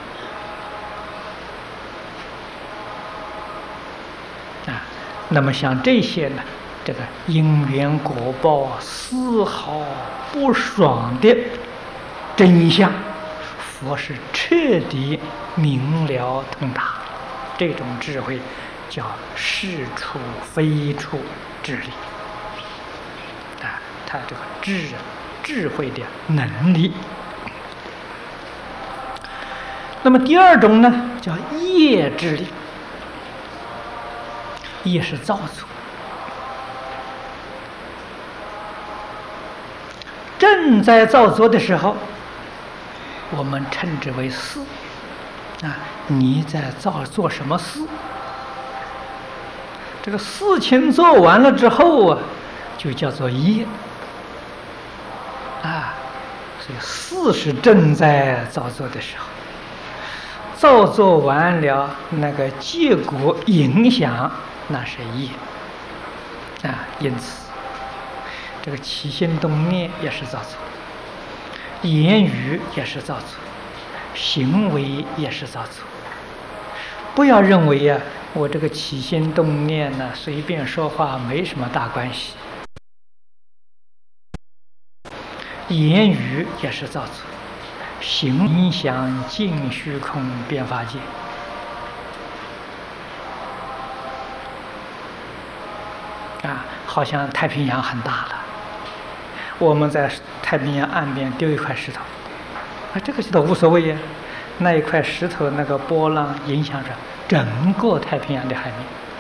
[SPEAKER 1] 啊。那么像这些呢，这个因缘果报丝毫不爽的真相，佛是彻底明了通达，这种智慧叫是处非处智力啊，他这个智慧的能力。那么第二种呢，叫业智力。业是造作，正在造作的时候，我们称之为事啊。你在做什么事？这个事情做完了之后啊，就叫做业啊。所以事是正在造作的时候，造作完了，那个结果影响，那是业啊。因此这个起心动念也是造作，言语也是造作，行为也是造作。不要认为啊，我这个起心动念呢，随便说话没什么大关系。言语也是造作，行影响尽虚空变法界啊，好像太平洋很大了，我们在太平洋岸边丢一块石头，啊，这个石头无所谓呀。那一块石头那个波浪影响着整个太平洋的海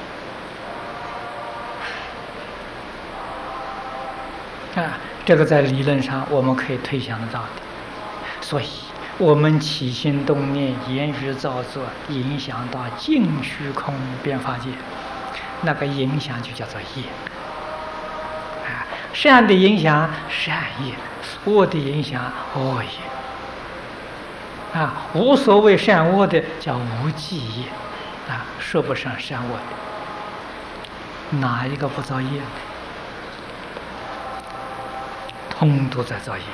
[SPEAKER 1] 面啊，这个在理论上我们可以推想得到的。所以我们起心动念、言语造作，影响到尽虚空变法界，那个影响就叫做业啊。善的影响善业，恶的影响恶业啊。无所谓善恶的叫无记业啊，说不上善恶的，哪一个不造业？通都在造业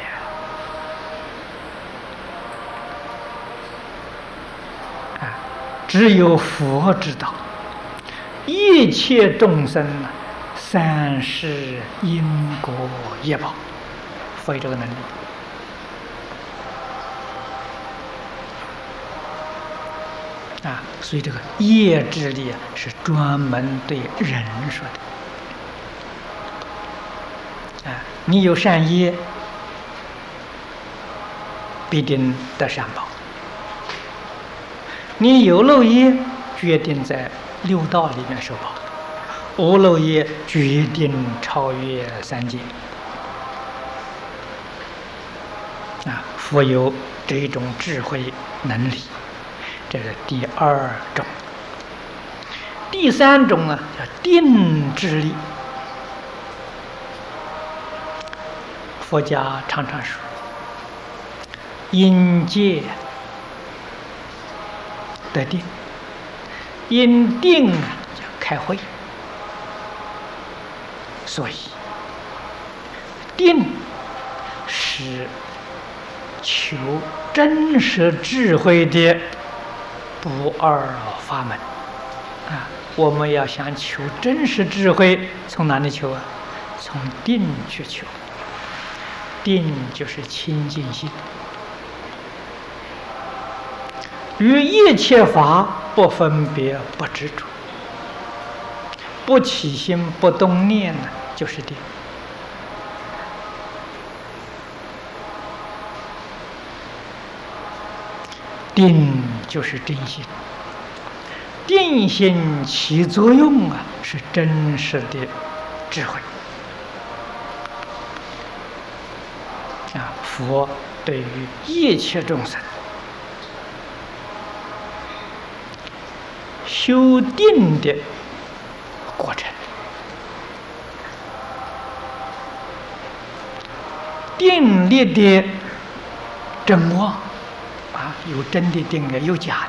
[SPEAKER 1] 啊！只有佛知道，一切众生三世因果业报，佛有这个能力啊。所以这个业智力是专门对人说的啊。你有善业，必定得善报；你有漏业，决定在六道里面受报；无漏业，决定超越三界。啊，佛有这种智慧能力，这是第二种。第三种啊，叫定智力。佛家常常说，因戒得定，因定叫开慧。所以定是求真实智慧的不二法门啊！我们要想求真实智慧，从哪里求啊？从定去求。定就是清净心，于一切法不分别、不执着、不起心、不动念呢，就是定。定就是真心，定心起作用啊，是真实的智慧啊！佛对于一切众生修定的过程，定力的真妄啊，有真的定的，有假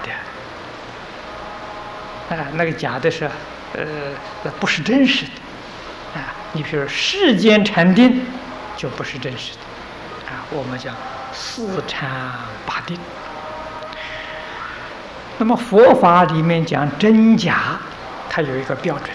[SPEAKER 1] 的啊。那个假的是不是真实的啊？你比如世间禅定就不是真实的啊。我们讲四禅八定。那么佛法里面讲真假，它有一个标准，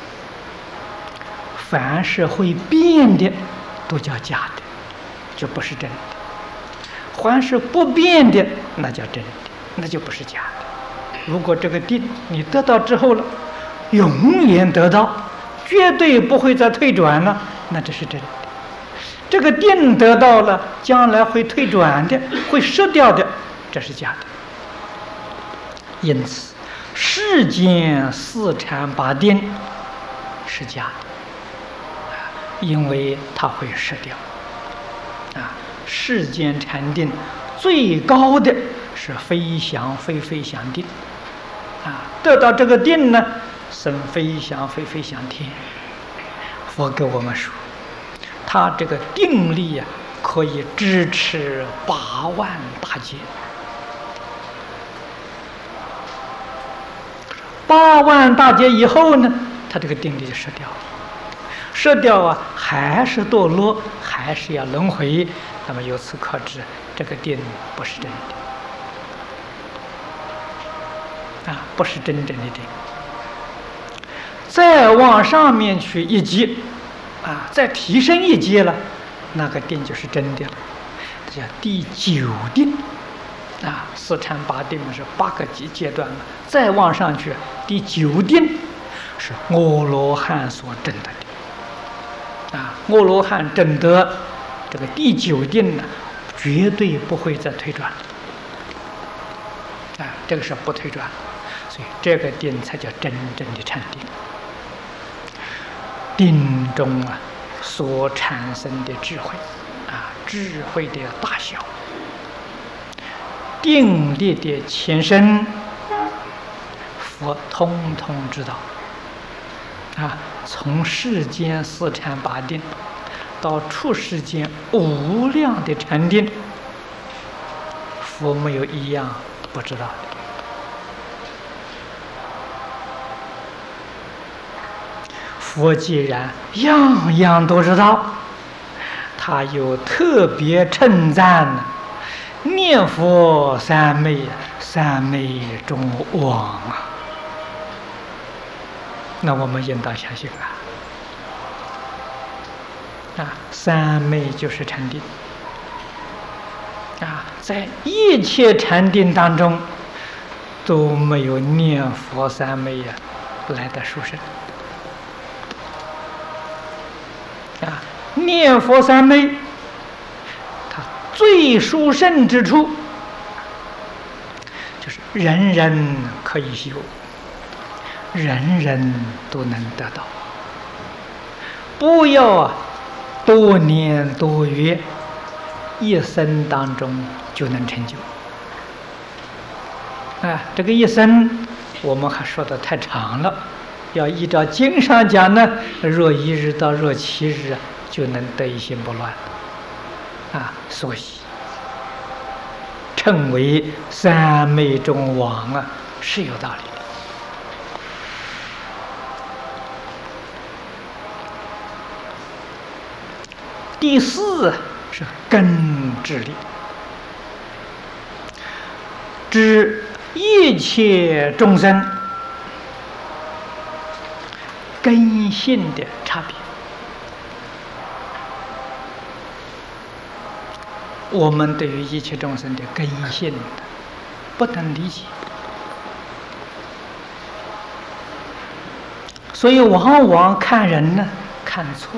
[SPEAKER 1] 凡是会变的都叫假的，就不是真的；凡是不变的，那叫真的，那就不是假的。如果这个定你得到之后了，永远得到，绝对不会再退转了，那这是真的。这个定得到了，将来会退转的，会失掉的，这是假的。因此，世间四禅八定是假的，因为它会失掉。啊，世间禅定最高的是非想非非想定，啊，得到这个定呢，生非想非非想天。佛给我们说，他这个定力啊，可以支持8万大劫。8万大劫以后呢，他这个定力就失掉了，失掉啊，还是堕落，还是要轮回。那么由此可知，这个定不是真的啊，不是真正的定。再往上面去一级啊，再提升一阶了，那个定就是真的了，这叫第9定啊。四禅八定是8个阶段嘛，再往上去，第9定是阿罗汉所证得的啊。阿罗汉证得这个第9定呢，绝对不会再退转啊，这个是不退转，所以这个定才叫真正的禅定。定中啊所产生的智慧啊，智慧的大小，定力的前身，佛通通知道啊。从世间四禅八定到出世间无量的禅定，佛没有一样不知道的。佛既然样样都知道，他又特别称赞念佛三昧，三昧中王啊。那我们应当相信啊，三昧就是禅定啊，在一切禅定当中都没有念佛三昧呀来的殊胜啊。念佛三昧它最殊胜之处就是人人可以修，人人都能得到，不要多年多月，一生当中就能成就啊。这个一生我们还说的太长了，要依照经上讲呢，若1日到若7日就能得一心不乱啊，所以称为三昧中王啊，是有道理的。第4是根智力，知一切众生根性的差别，我们对于一切众生的根性不能理解，所以往往看人呢看错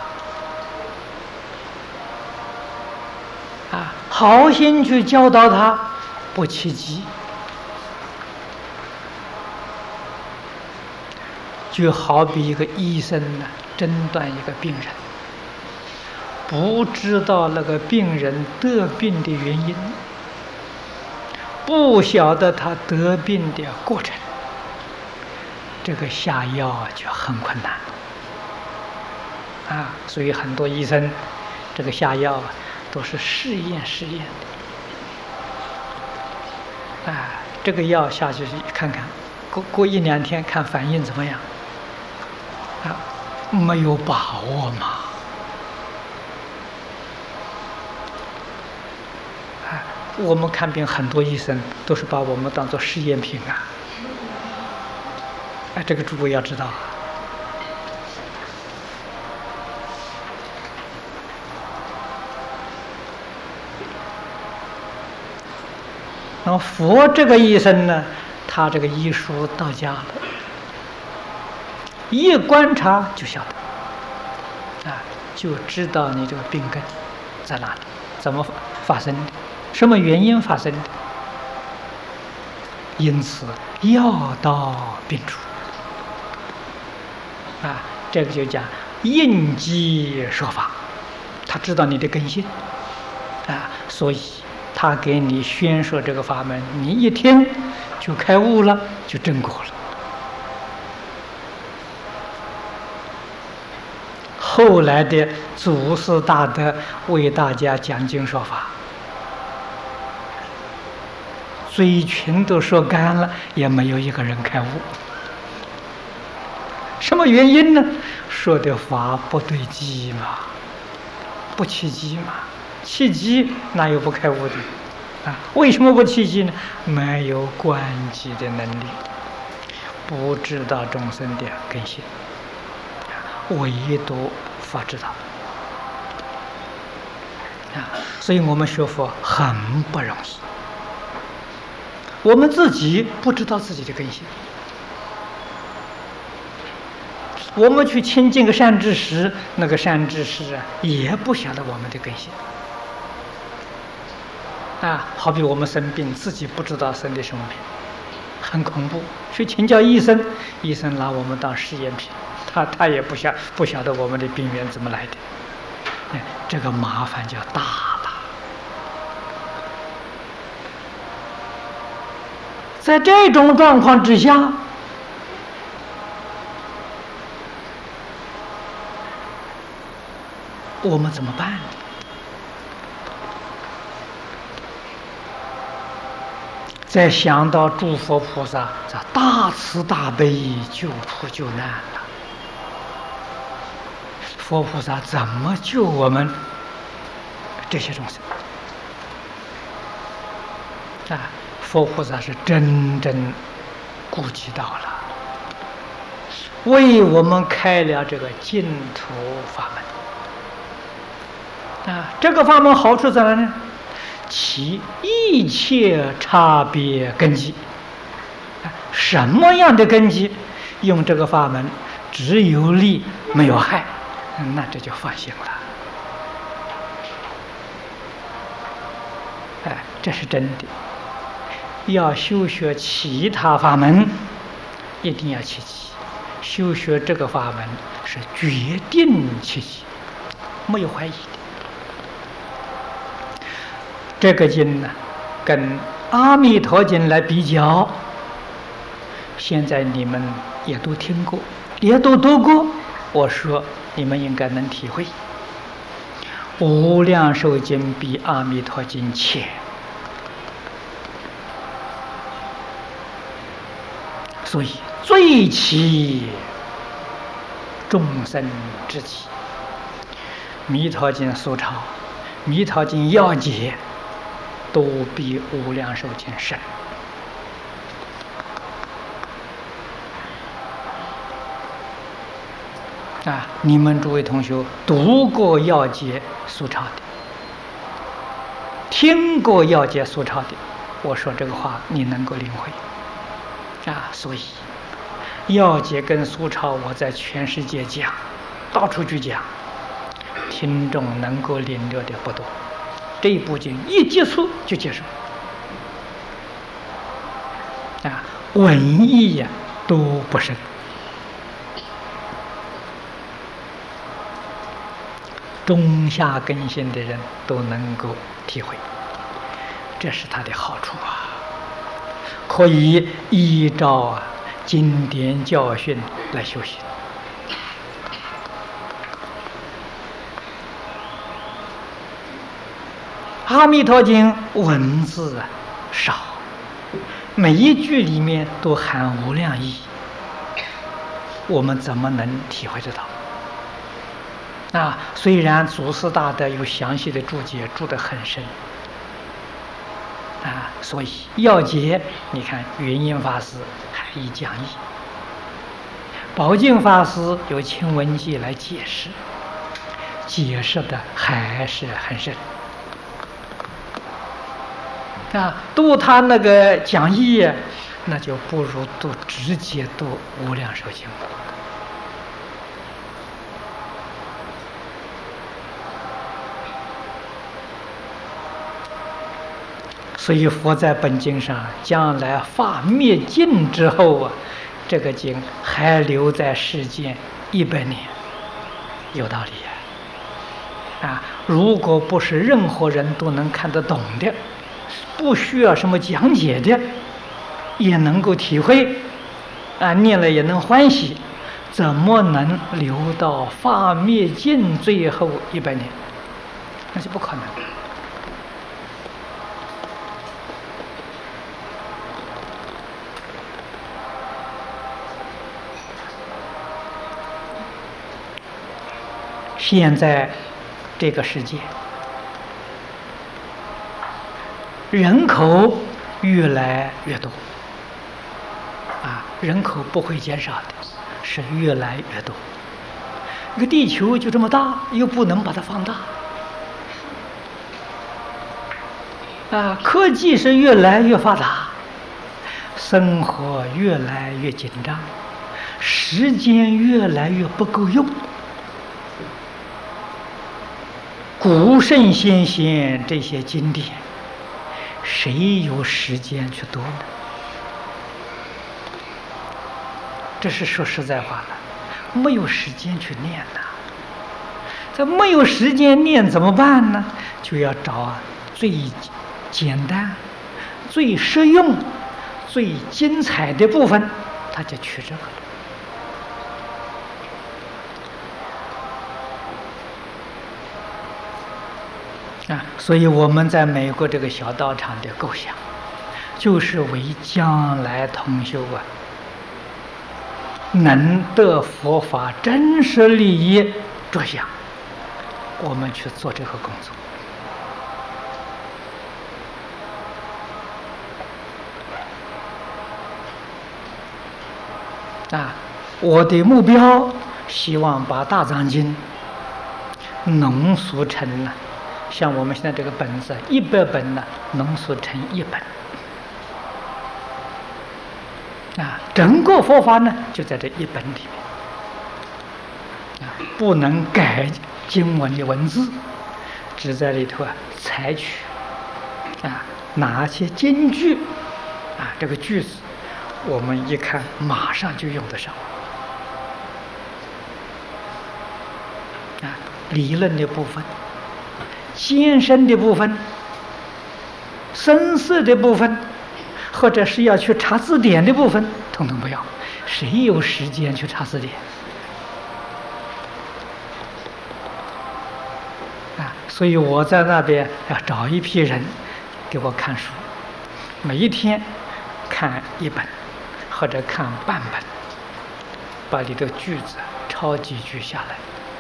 [SPEAKER 1] 了啊，好心去教导他，不契机。就好比一个医生呢，诊断一个病人，不知道那个病人得病的原因，不晓得他得病的过程，这个下药就很困难啊。所以很多医生这个下药都是试验的啊，这个药下去看看，过一两天看反应怎么样。没有把握嘛？我们看病很多医生都是把我们当作试验品啊！这个诸位要知道。那么佛这个医生呢，他这个医术到家了。一观察就晓得，就知道你这个病根在哪里，怎么发生的，什么原因发生的，因此药到病除这个就讲应机说法，他知道你的根性所以他给你宣说这个法门，你一听就开悟了，就证果了。后来的祖师大德为大家讲经说法，嘴群都说干了，也没有一个人开悟。什么原因呢？说的法不对机嘛，不契机嘛，契机哪有不开悟的为什么不契机呢？没有观机的能力，不知道众生的根性，唯独佛知道所以我们学佛很不容易。我们自己不知道自己的根性，我们去亲近个善知识，那个善知识也不晓得我们的根性好比我们生病，自己不知道生的什么病，很恐怖。去请教医生，医生拿我们当试验品，他也不晓得我们的病源怎么来的，这个麻烦就大了。在这种状况之下，我们怎么办呢？再想到诸佛菩萨这大慈大悲，救苦救难了，佛菩萨怎么救我们这些众生佛菩萨是真正顾及到了，为我们开了这个净土法门这个法门好处在哪呢？其一切差别根基，什么样的根基用这个法门只有利没有害，那这就放心了这是真的。要修学其他法门一定要切记，修学这个法门是决定切记，没有怀疑的。这个经呢，跟《阿弥陀经》来比较，现在你们也都听过，也都读过，我说你们应该能体会。无量寿经比《阿弥陀经》浅，所以最起众生之急。弥陀经疏钞，弥陀经要解，都比无量寿经深你们诸位同学读过要解苏钞的，听过要解苏钞的，我说这个话你能够领会所以要解跟苏钞我在全世界讲，到处去讲，听众能够领略的不多。这一部经一结束就结束文艺都不深，中下根性的人都能够体会，这是它的好处可以依照经典教训来修行。阿弥陀经文字少，每一句里面都含无量义，我们怎么能体会得到？虽然祖师大德有详细的注解，注得很深所以要解，你看圆印法师还以讲义，宝镜法师有清文记来解释，解释的还是很深读他那个讲义，那就不如直接读无量寿经。所以佛在本经上，将来法灭尽之后这个经还留在世间100年，有道理如果不是任何人都能看得懂的，不需要什么讲解的，也能够体会念了也能欢喜，怎么能留到法灭尽最后100年？那是不可能。现在这个世界人口越来越多人口不会减少的，是越来越多。这个地球就这么大，又不能把它放大科技是越来越发达，生活越来越紧张，时间越来越不够用。古圣先贤这些经典，谁有时间去读呢？这是说实在话了，没有时间去念这没有时间念怎么办呢？就要找最简单、最实用、最精彩的部分，他就取这个了。所以我们在美国这个小道场的构想，就是为将来同修能得佛法真实利益着想，我们去做这个工作。我的目标希望把大藏经浓缩成像我们现在这个本子100本浓缩成1本整个佛法就在这1本里面不能改经文的文字，只在里头采取哪些金句这个句子我们一看马上就用得上理论的部分、艰深的部分、深色的部分，或者是要去查字典的部分，统统不要。谁有时间去查字典所以我在那边要找一批人给我看书，每一天看1本或者看半本，把里头句子抄几句下来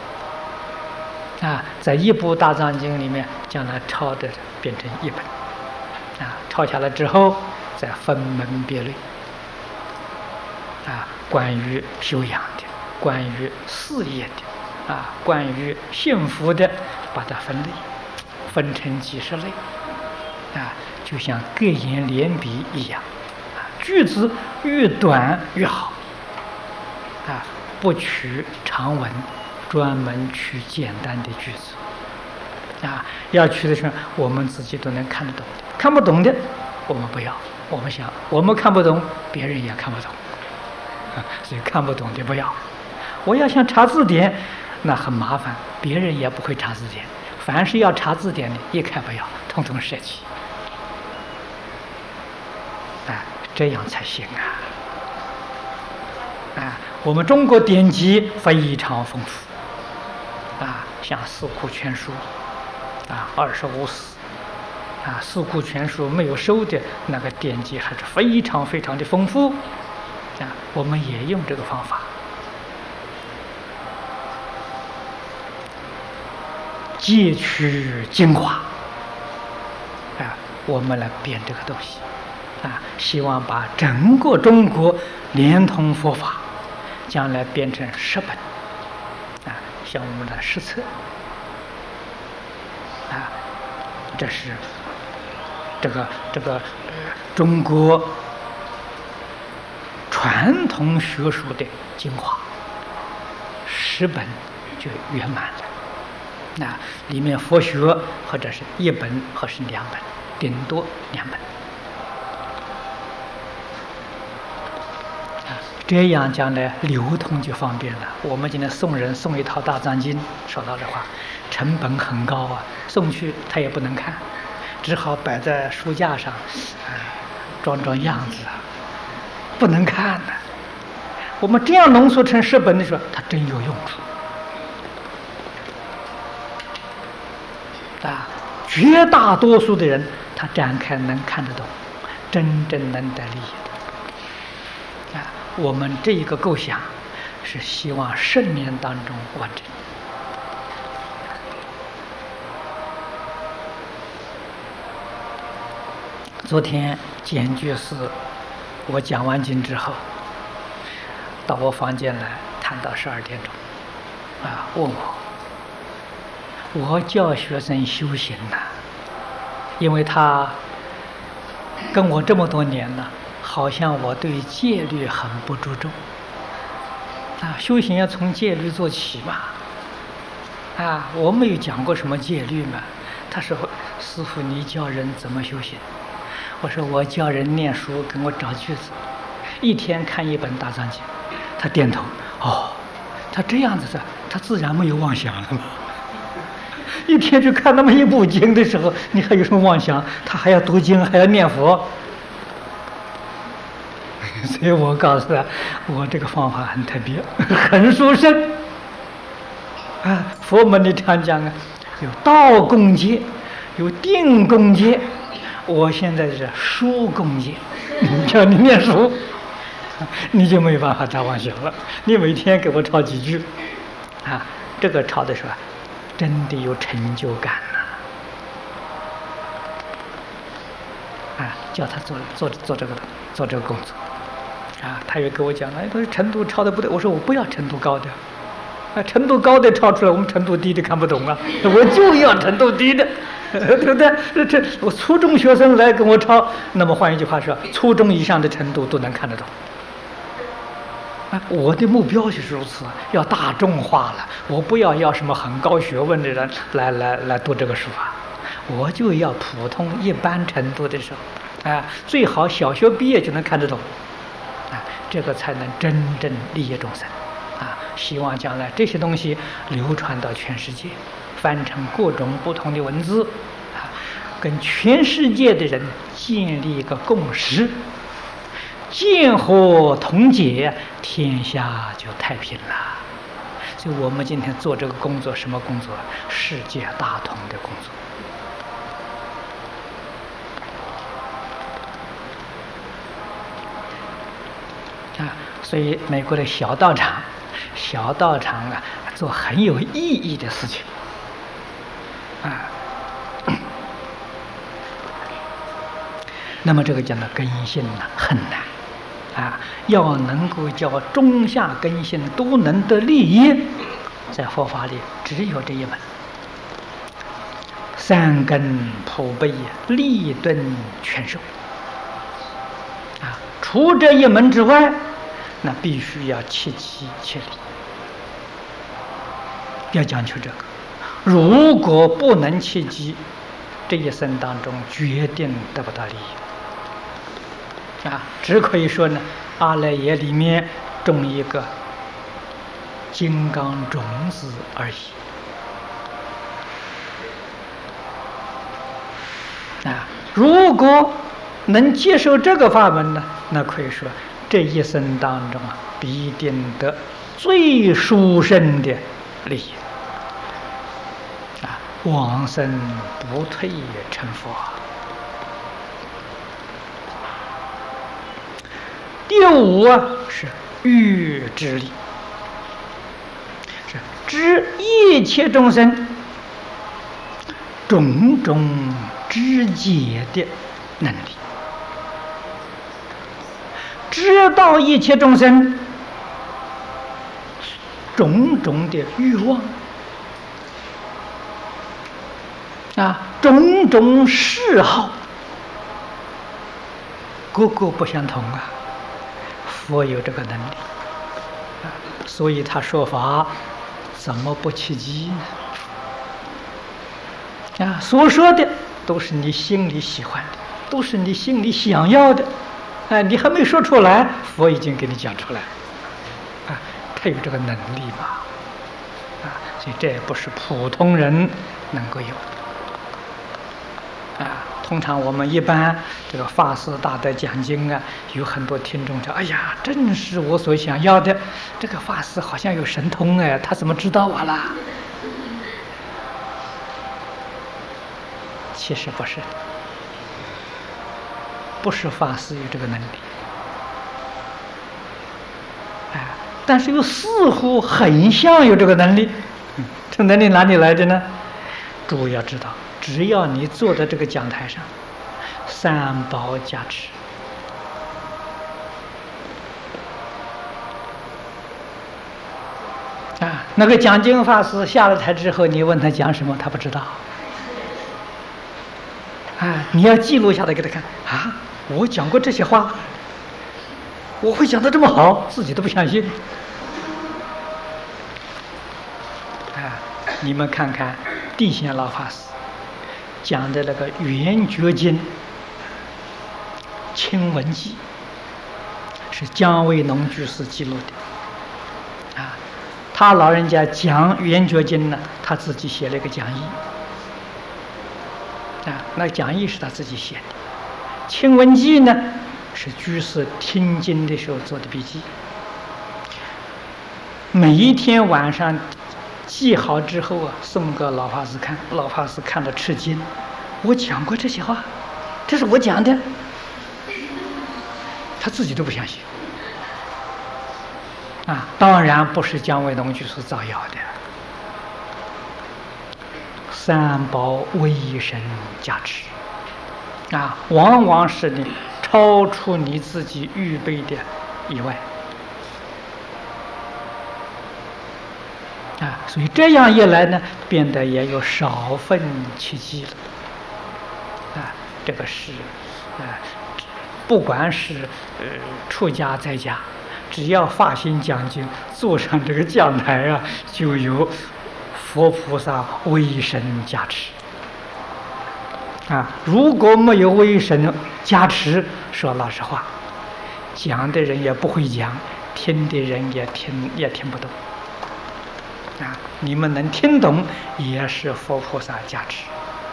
[SPEAKER 1] 在一部大藏经里面将它抄的变成1本抄下来之后再分门别类关于修养的、 关于事业的，关于幸福的，把它分成几十类，就像各言连笔一样，句子越短越好，不取长文，专门取简单的句子，要取的是我们自己都能看得懂的，看不懂的我们不要，我们想我们看不懂，别人也看不懂，所以看不懂的不要。我要想查字典，那很麻烦，别人也不会查字典，凡是要查字典的，一概不要，统统舍弃，这样才行我们中国典籍非常丰富，像《四库全书》25史，《四库全书》没有收的那个典籍还是非常非常的丰富，我们也用这个方法，截取精华，我们来编这个东西，希望把整个中国连通佛法，将来编成10本，像我们的10册，这是这个中国传统学术的精华，10本就圆满了。里面佛学或者是1本或是2本，顶多2本。这样将来流通就方便了。我们今天送人送一套大藏经，说到这话，成本很高送去他也不能看，只好摆在书架上，装样子，不能看的。我们这样浓缩成10本的时候，它真有用处。绝大多数的人，他展开能看得懂，真正能得利益的。我们这一个构想是希望10年当中完成。昨天简居士我讲完经之后，到我房间来谈到12点钟，问我教学生修行因为他跟我这么多年了，好像我对戒律很不注重，修行要从戒律做起嘛，我没有讲过什么戒律嘛。他说：“师父，你教人怎么修行？”我说：“我教人念书，给我找句子，一天看1本大藏经。”他点头，他这样子他自然没有妄想了嘛。一天去看那么1部经的时候，你还有什么妄想？他还要读经，还要念佛。所以我告诉他，我这个方法很特别，很殊胜。佛门里常讲有道共戒，有定共戒，我现在是书共戒。叫你念书，你就没有办法查妄想了。你每天给我抄几句，这个抄的时候真的有成就感叫他做这个工作，他又跟我讲了，他说程度抄的不对，我说我不要程度高的，程度高的抄出来，我们程度低的看不懂我就要程度低的，对不对？这我初中学生来跟我抄，那么换一句话说，初中以上的程度都能看得懂。我的目标就是如此，要大众化了。我不要什么很高学问的人来读这个书法，我就要普通一般程度的时候，最好小学毕业就能看得懂，这个才能真正利益众生。希望将来这些东西流传到全世界，翻成各种不同的文字，跟全世界的人建立一个共识。见和同解，天下就太平了。所以我们今天做这个工作，什么工作？世界大同的工作。所以美国的小道场做很有意义的事情。那么这个讲的根性很难。 要能够叫中下根性都能得利益，在佛法里只有这一门。三根普被，利顿全收。除这一门之外，那必须要切机切理，要讲究这个。如果不能切机，这一生当中决定得不到利益。只可以说呢，阿赖耶里面种一个金刚种子而已。如果能接受这个法门呢，那可以说这一生当中必定得最殊胜的利益。往生不退成佛。第五是欲之力，是知一切众生种种知解的能力，知道一切众生种种的欲望种种嗜好，个个不相同佛有这个能力所以他说法怎么不起机呢？所说的都是你心里喜欢的，都是你心里想要的你还没说出来，佛已经给你讲出来他有这个能力嘛所以这也不是普通人能够有通常我们一般这个法师大德讲经有很多听众说：“哎呀，正是我所想要的。这个法师好像有神通他怎么知道我啦？”其实不是，不是法师有这个能力但是又似乎很像有这个能力。这能力哪里来的呢？诸位要知道，只要你坐在这个讲台上，三宝加持那个讲经法师下了台之后，你问他讲什么，他不知道你要记录下来给他看我讲过这些话，我会讲得这么好，自己都不相信你们看看地仙老法师讲的那个《圆觉经·清文记》，是姜维农居士记录的他老人家讲《圆觉经》呢，他自己写了一个讲义那讲义是他自己写的，《清文记》呢是居士听经的时候做的笔记，每一天晚上记好之后送给老法师看，老法师看了吃惊，我讲过这些话，这是我讲的，他自己都不相信当然不是姜维农居士造谣的，三宝威神加持往往是你超出你自己预备的以外所以这样一来呢，变得也有少分奇迹了这个是不管是出家在家，只要发心讲经，坐上这个讲台就有佛菩萨威神加持如果没有威神加持，说老实话，讲的人也不会讲，听的人也听不懂你们能听懂也是佛菩萨加持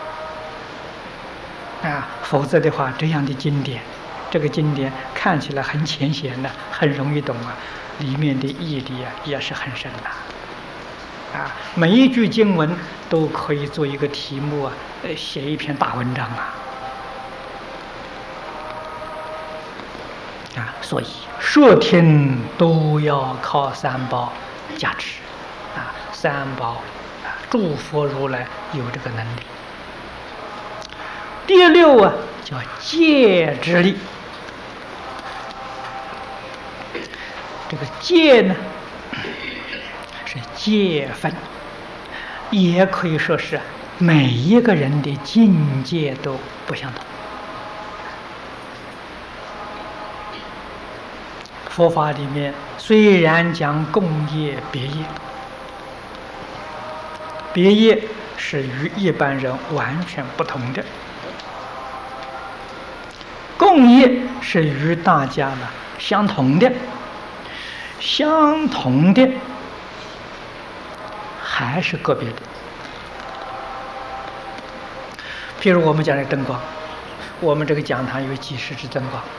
[SPEAKER 1] 否则的话，这样的经典，这个经典看起来很浅显的，很容易懂里面的义理也是很深的每一句经文都可以做一个题目写一篇大文章所以说听都要靠三宝加持三宝诸佛如来有这个能力。第六叫戒之力这个戒呢是戒分，也可以说是每一个人的境界都不相同。佛法里面虽然讲共业别业，别业是与一般人完全不同的，共业是与大家呢相同的，相同的还是个别的。譬如我们讲的灯光，我们这个讲堂有几十支灯光，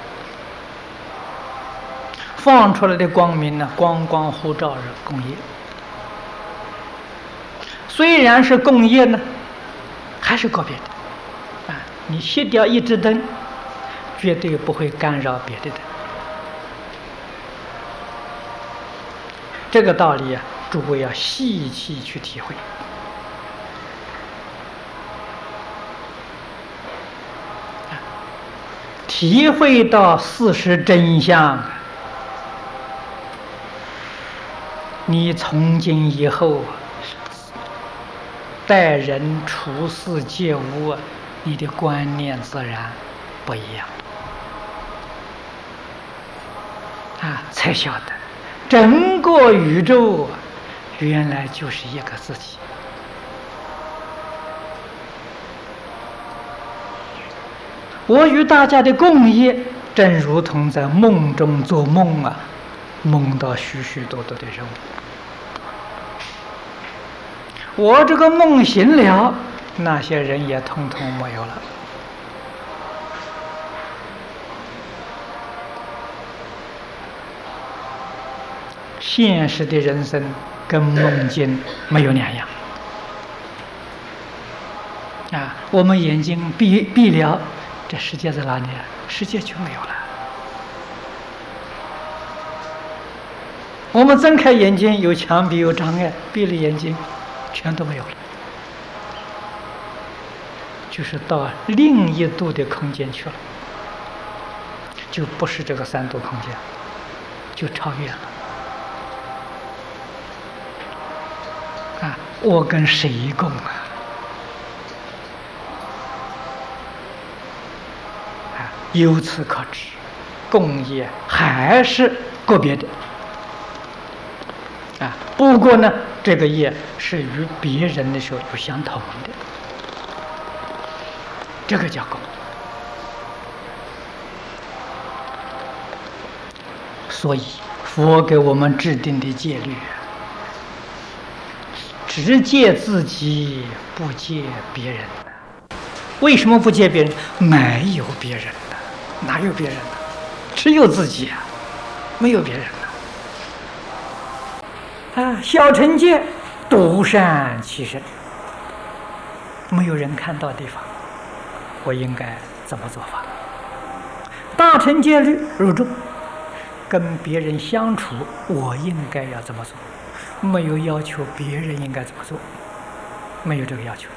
[SPEAKER 1] 放出来的光明呢，光光护照是共业。虽然是共业呢，还是个别的。你熄掉一支灯，绝对不会干扰别的灯。这个道理啊，诸位要细细去体会。体会到事实真相，你从今以后待人处事接物，你的观念自然不一样才晓得整个宇宙原来就是一个自己。我与大家的共业，正如同在梦中做梦梦到许许多多的人物。我这个梦醒了，那些人也统统没有了。现实的人生跟梦境没有两样我们眼睛闭了，这世界在哪里世界就没有了。我们睁开眼睛，有墙壁有障碍，闭了眼睛全都没有了，就是到另一度的空间去了，就不是这个三度空间，就超越了我跟谁共由此可知，共业还是个别的不过呢，这个业是与别人的时候有相同的，这个叫共。所以佛给我们制定的戒律，只戒自己，不戒别人。为什么不戒别人？没有别人的，哪有别人的？只有自己没有别人的小乘戒，独善其身，没有人看到的地方，我应该怎么做法？大乘戒律入众，跟别人相处，我应该要怎么做？没有要求别人应该怎么做，没有这个要求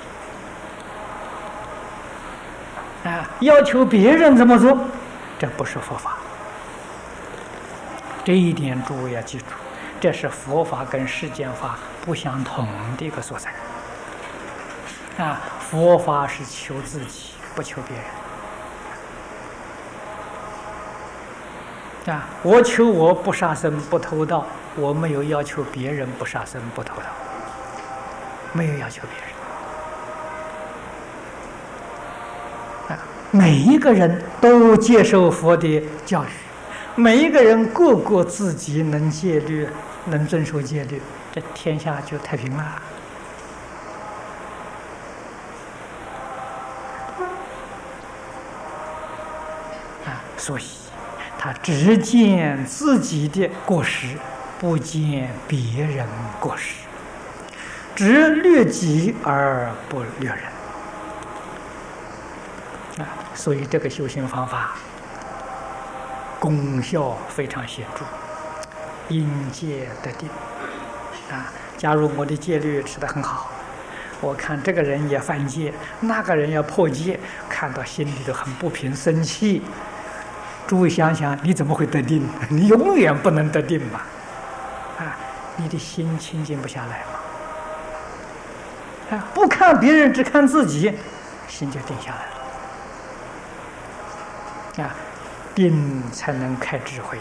[SPEAKER 1] 要求别人怎么做，这不是佛法。这一点诸位要记住，这是佛法跟世间法不相同的一个所在佛法是求自己，不求别人我求我不杀生不偷盗，我没有要求别人不杀生不偷盗，没有要求别人每一个人都接受佛的教育，每一个人个个自己能戒律，能遵守戒律，这天下就太平了所以他只见自己的过失，不见别人过失，只略己而不略人所以这个修行方法功效非常显著，因戒得定假如我的戒律吃得很好，我看这个人也犯戒，那个人要破戒，看到心里头很不平，生气诸位想想，你怎么会得定？你永远不能得定嘛！啊，你的心清静不下来嘛！啊，不看别人，只看自己，心就定下来了。啊，定才能开智慧呀！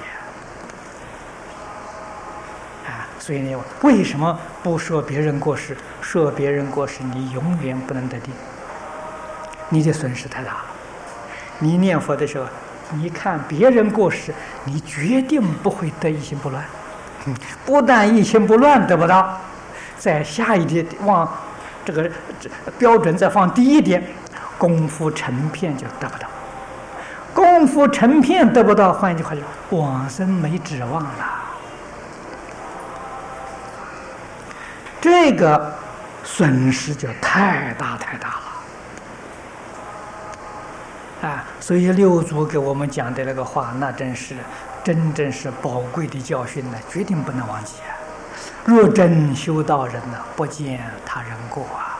[SPEAKER 1] 啊，所以呢，为什么不说别人过失？说别人过失，你永远不能得定，你的损失太大了。你念佛的时候，你看别人过失，你决定不会得一心不乱。不但一心不乱得不到，在下一点往这个标准再放低一点，功夫成片就得不到。功夫成片得不到，换一句话就是往生没指望了。这个损失就太大太大了。啊，所以六祖给我们讲的那个话，那真是宝贵的教训呢，决定不能忘记啊！若真修道人呢，不见他人过啊。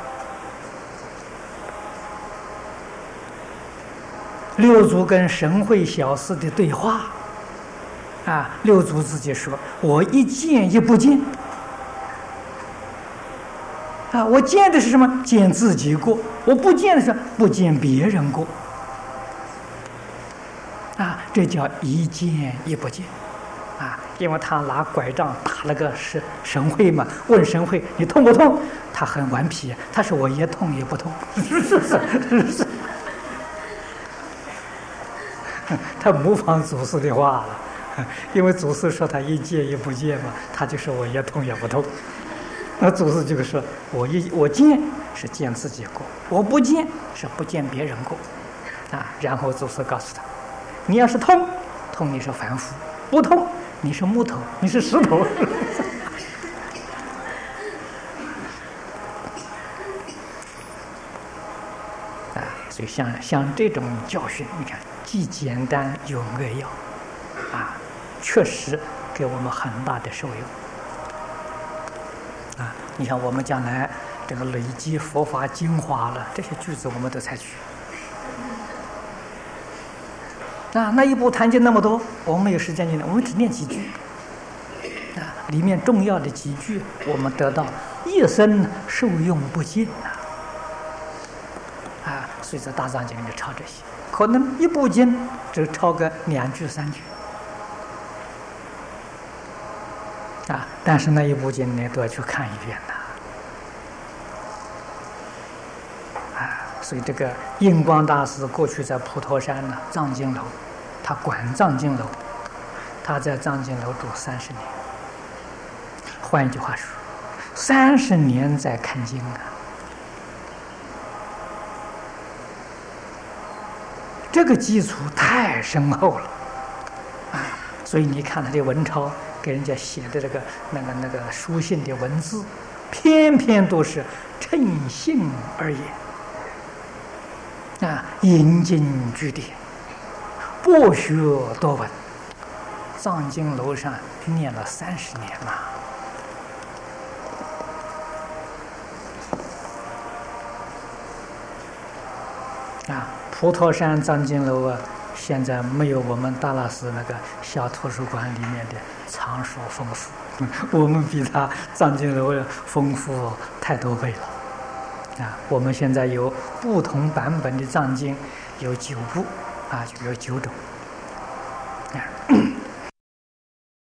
[SPEAKER 1] 六祖跟神会小厮的对话，啊，六祖自己说：“我一见也不见。”啊，我见的是什么？见自己过；我不见的是不见别人过。啊，这叫一见一不见，啊，因为他拿拐杖打了个神会嘛，问神会你痛不痛？他很顽皮，他说我也痛也不痛，是，他模仿祖师的话了，因为祖师说他一见一不见嘛，他就说我也痛也不痛。那祖师就说我见是见自己过，我不见是不见别人过，啊，然后祖师告诉他。你要是痛你是凡夫；不痛，你是木头，你是石头。啊，所以像这种教训，你看既简单又扼要，啊，确实给我们很大的受用。啊，你看我们将来这个累积佛法精华了，这些句子我们都采取。啊，那一部谈经那么多，我们没有时间念，我们只念几句。啊，里面重要的几句，我们得到一生受用不尽啊！所以在大藏经里抄这些，可能一部经只抄个2句3句。啊，但是那一部经呢，都要去看一遍所以这个印光大师过去在普陀山呢，藏经楼，他管藏经楼，他在藏经楼住30年。换一句话说，30年在看经啊，这个基础太深厚了啊！所以你看他的文钞，给人家写的这个那个书信的文字，偏偏都是称性而言。啊，引经据典，博学多闻，藏经楼上念了30年嘛。啊，普陀山藏经楼啊，现在没有我们大老师那个小图书馆里面的藏书丰富，我们比他藏经楼丰富太多倍了。啊，我们现在有不同版本的藏经，有9部，啊，有9种。